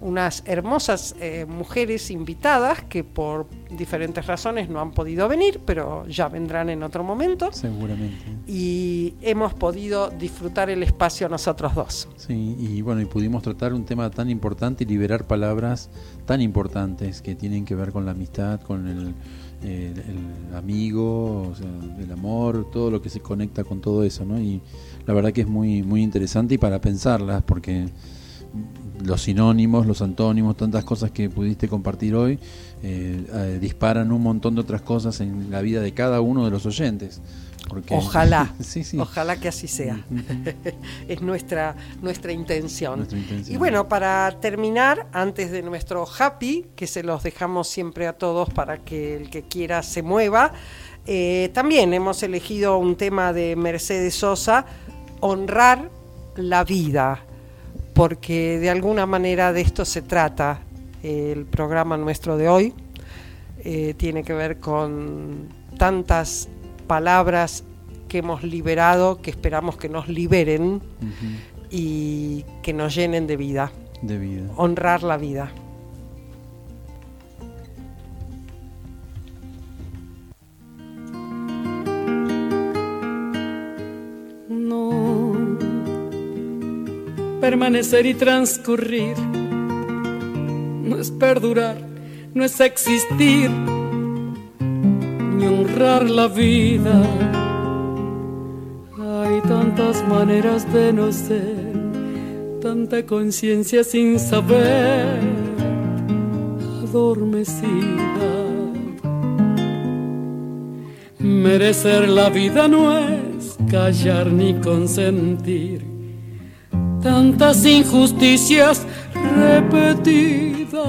unas hermosas eh, mujeres invitadas que por diferentes razones no han podido venir, pero ya vendrán en otro momento. Seguramente. Y hemos podido disfrutar el espacio nosotros dos. Sí, y bueno, y pudimos tratar un tema tan importante y liberar palabras tan importantes que tienen que ver con la amistad, con el, eh, el amigo, o sea, el amor, todo lo que se conecta con todo eso, ¿no? Y la verdad que es muy, muy interesante y para pensarlas, porque los sinónimos, los antónimos, tantas cosas que pudiste compartir hoy, eh, eh, disparan un montón de otras cosas en la vida de cada uno de los oyentes. Porque... Ojalá, sí, sí. ojalá que así sea. Uh-huh. Es nuestra, nuestra intención. nuestra intención. Y bueno, para terminar, antes de nuestro happy, que se los dejamos siempre a todos para que el que quiera se mueva, eh, también hemos elegido un tema de Mercedes Sosa, honrar la vida, porque de alguna manera de esto se trata eh, el programa nuestro de hoy. Eh, tiene que ver con tantas palabras que hemos liberado, que esperamos que nos liberen, uh-huh, y que nos llenen de vida. De vida. Honrar la vida. No, permanecer y transcurrir no es perdurar, no es existir, ni honrar la vida. Hay tantas maneras de no ser, tanta conciencia sin saber, adormecida. Merecer la vida no es callar ni consentir tantas injusticias repetidas.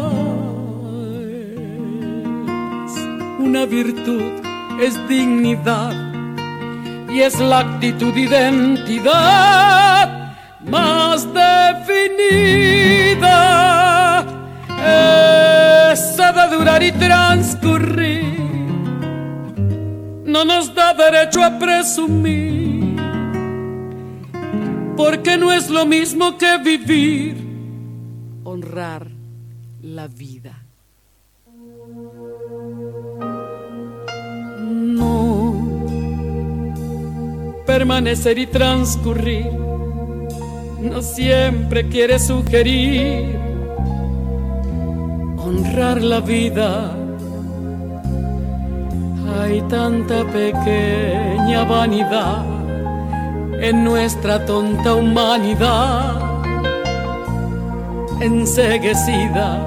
Una virtud es dignidad y es la actitud identidad más definida. Esa de durar y transcurrir no nos da derecho a presumir, porque no es lo mismo que vivir, honrar la vida. No, permanecer y transcurrir no siempre quiere sugerir honrar la vida. Hay tanta pequeña vanidad en nuestra tonta humanidad enceguecida.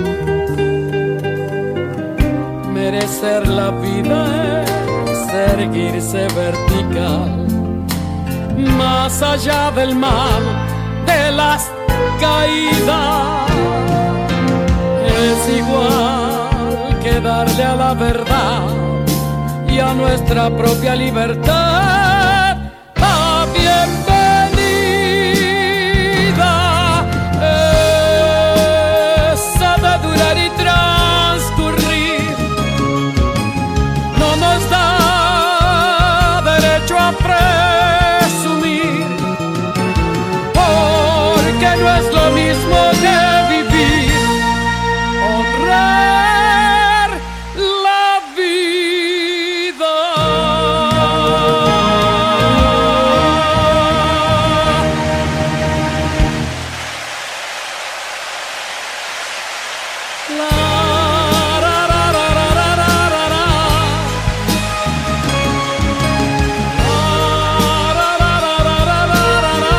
Merecer la vida es erguirse vertical, más allá del mal, de las caídas. Es igual que darle a la verdad y a nuestra propia libertad la bienvenida. Esa de durar y transcurrir no nos da derecho a presumir, porque no es lo mismo que vivir, honrar la vida. La, ra, ra, ra, ra, ra, ra, ra, ra. La, ra, ra, ra, ra, ra, ra, ra, ra.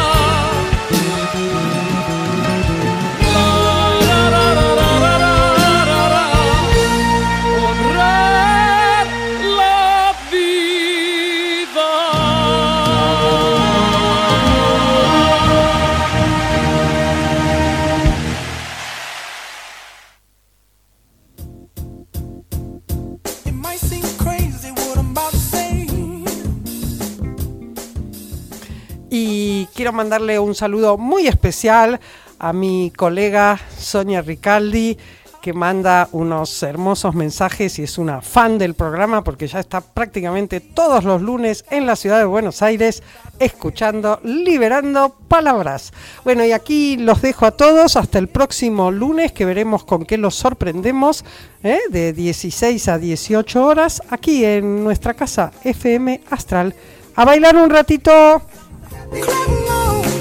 La, ra, ra, ra, ra, ra, ra, ra, ra. Honrar la vida. It might seem crazy what I'm about to say. Y quiero mandarle un saludo muy especial a mi colega Sonia Ricaldi, que manda unos hermosos mensajes y es una fan del programa porque ya está prácticamente todos los lunes en la ciudad de Buenos Aires escuchando Liberando Palabras. Bueno, y aquí los dejo a todos hasta el próximo lunes, que veremos con qué los sorprendemos, ¿eh? de dieciséis a dieciocho horas aquí en nuestra casa F M Astral. A bailar un ratito.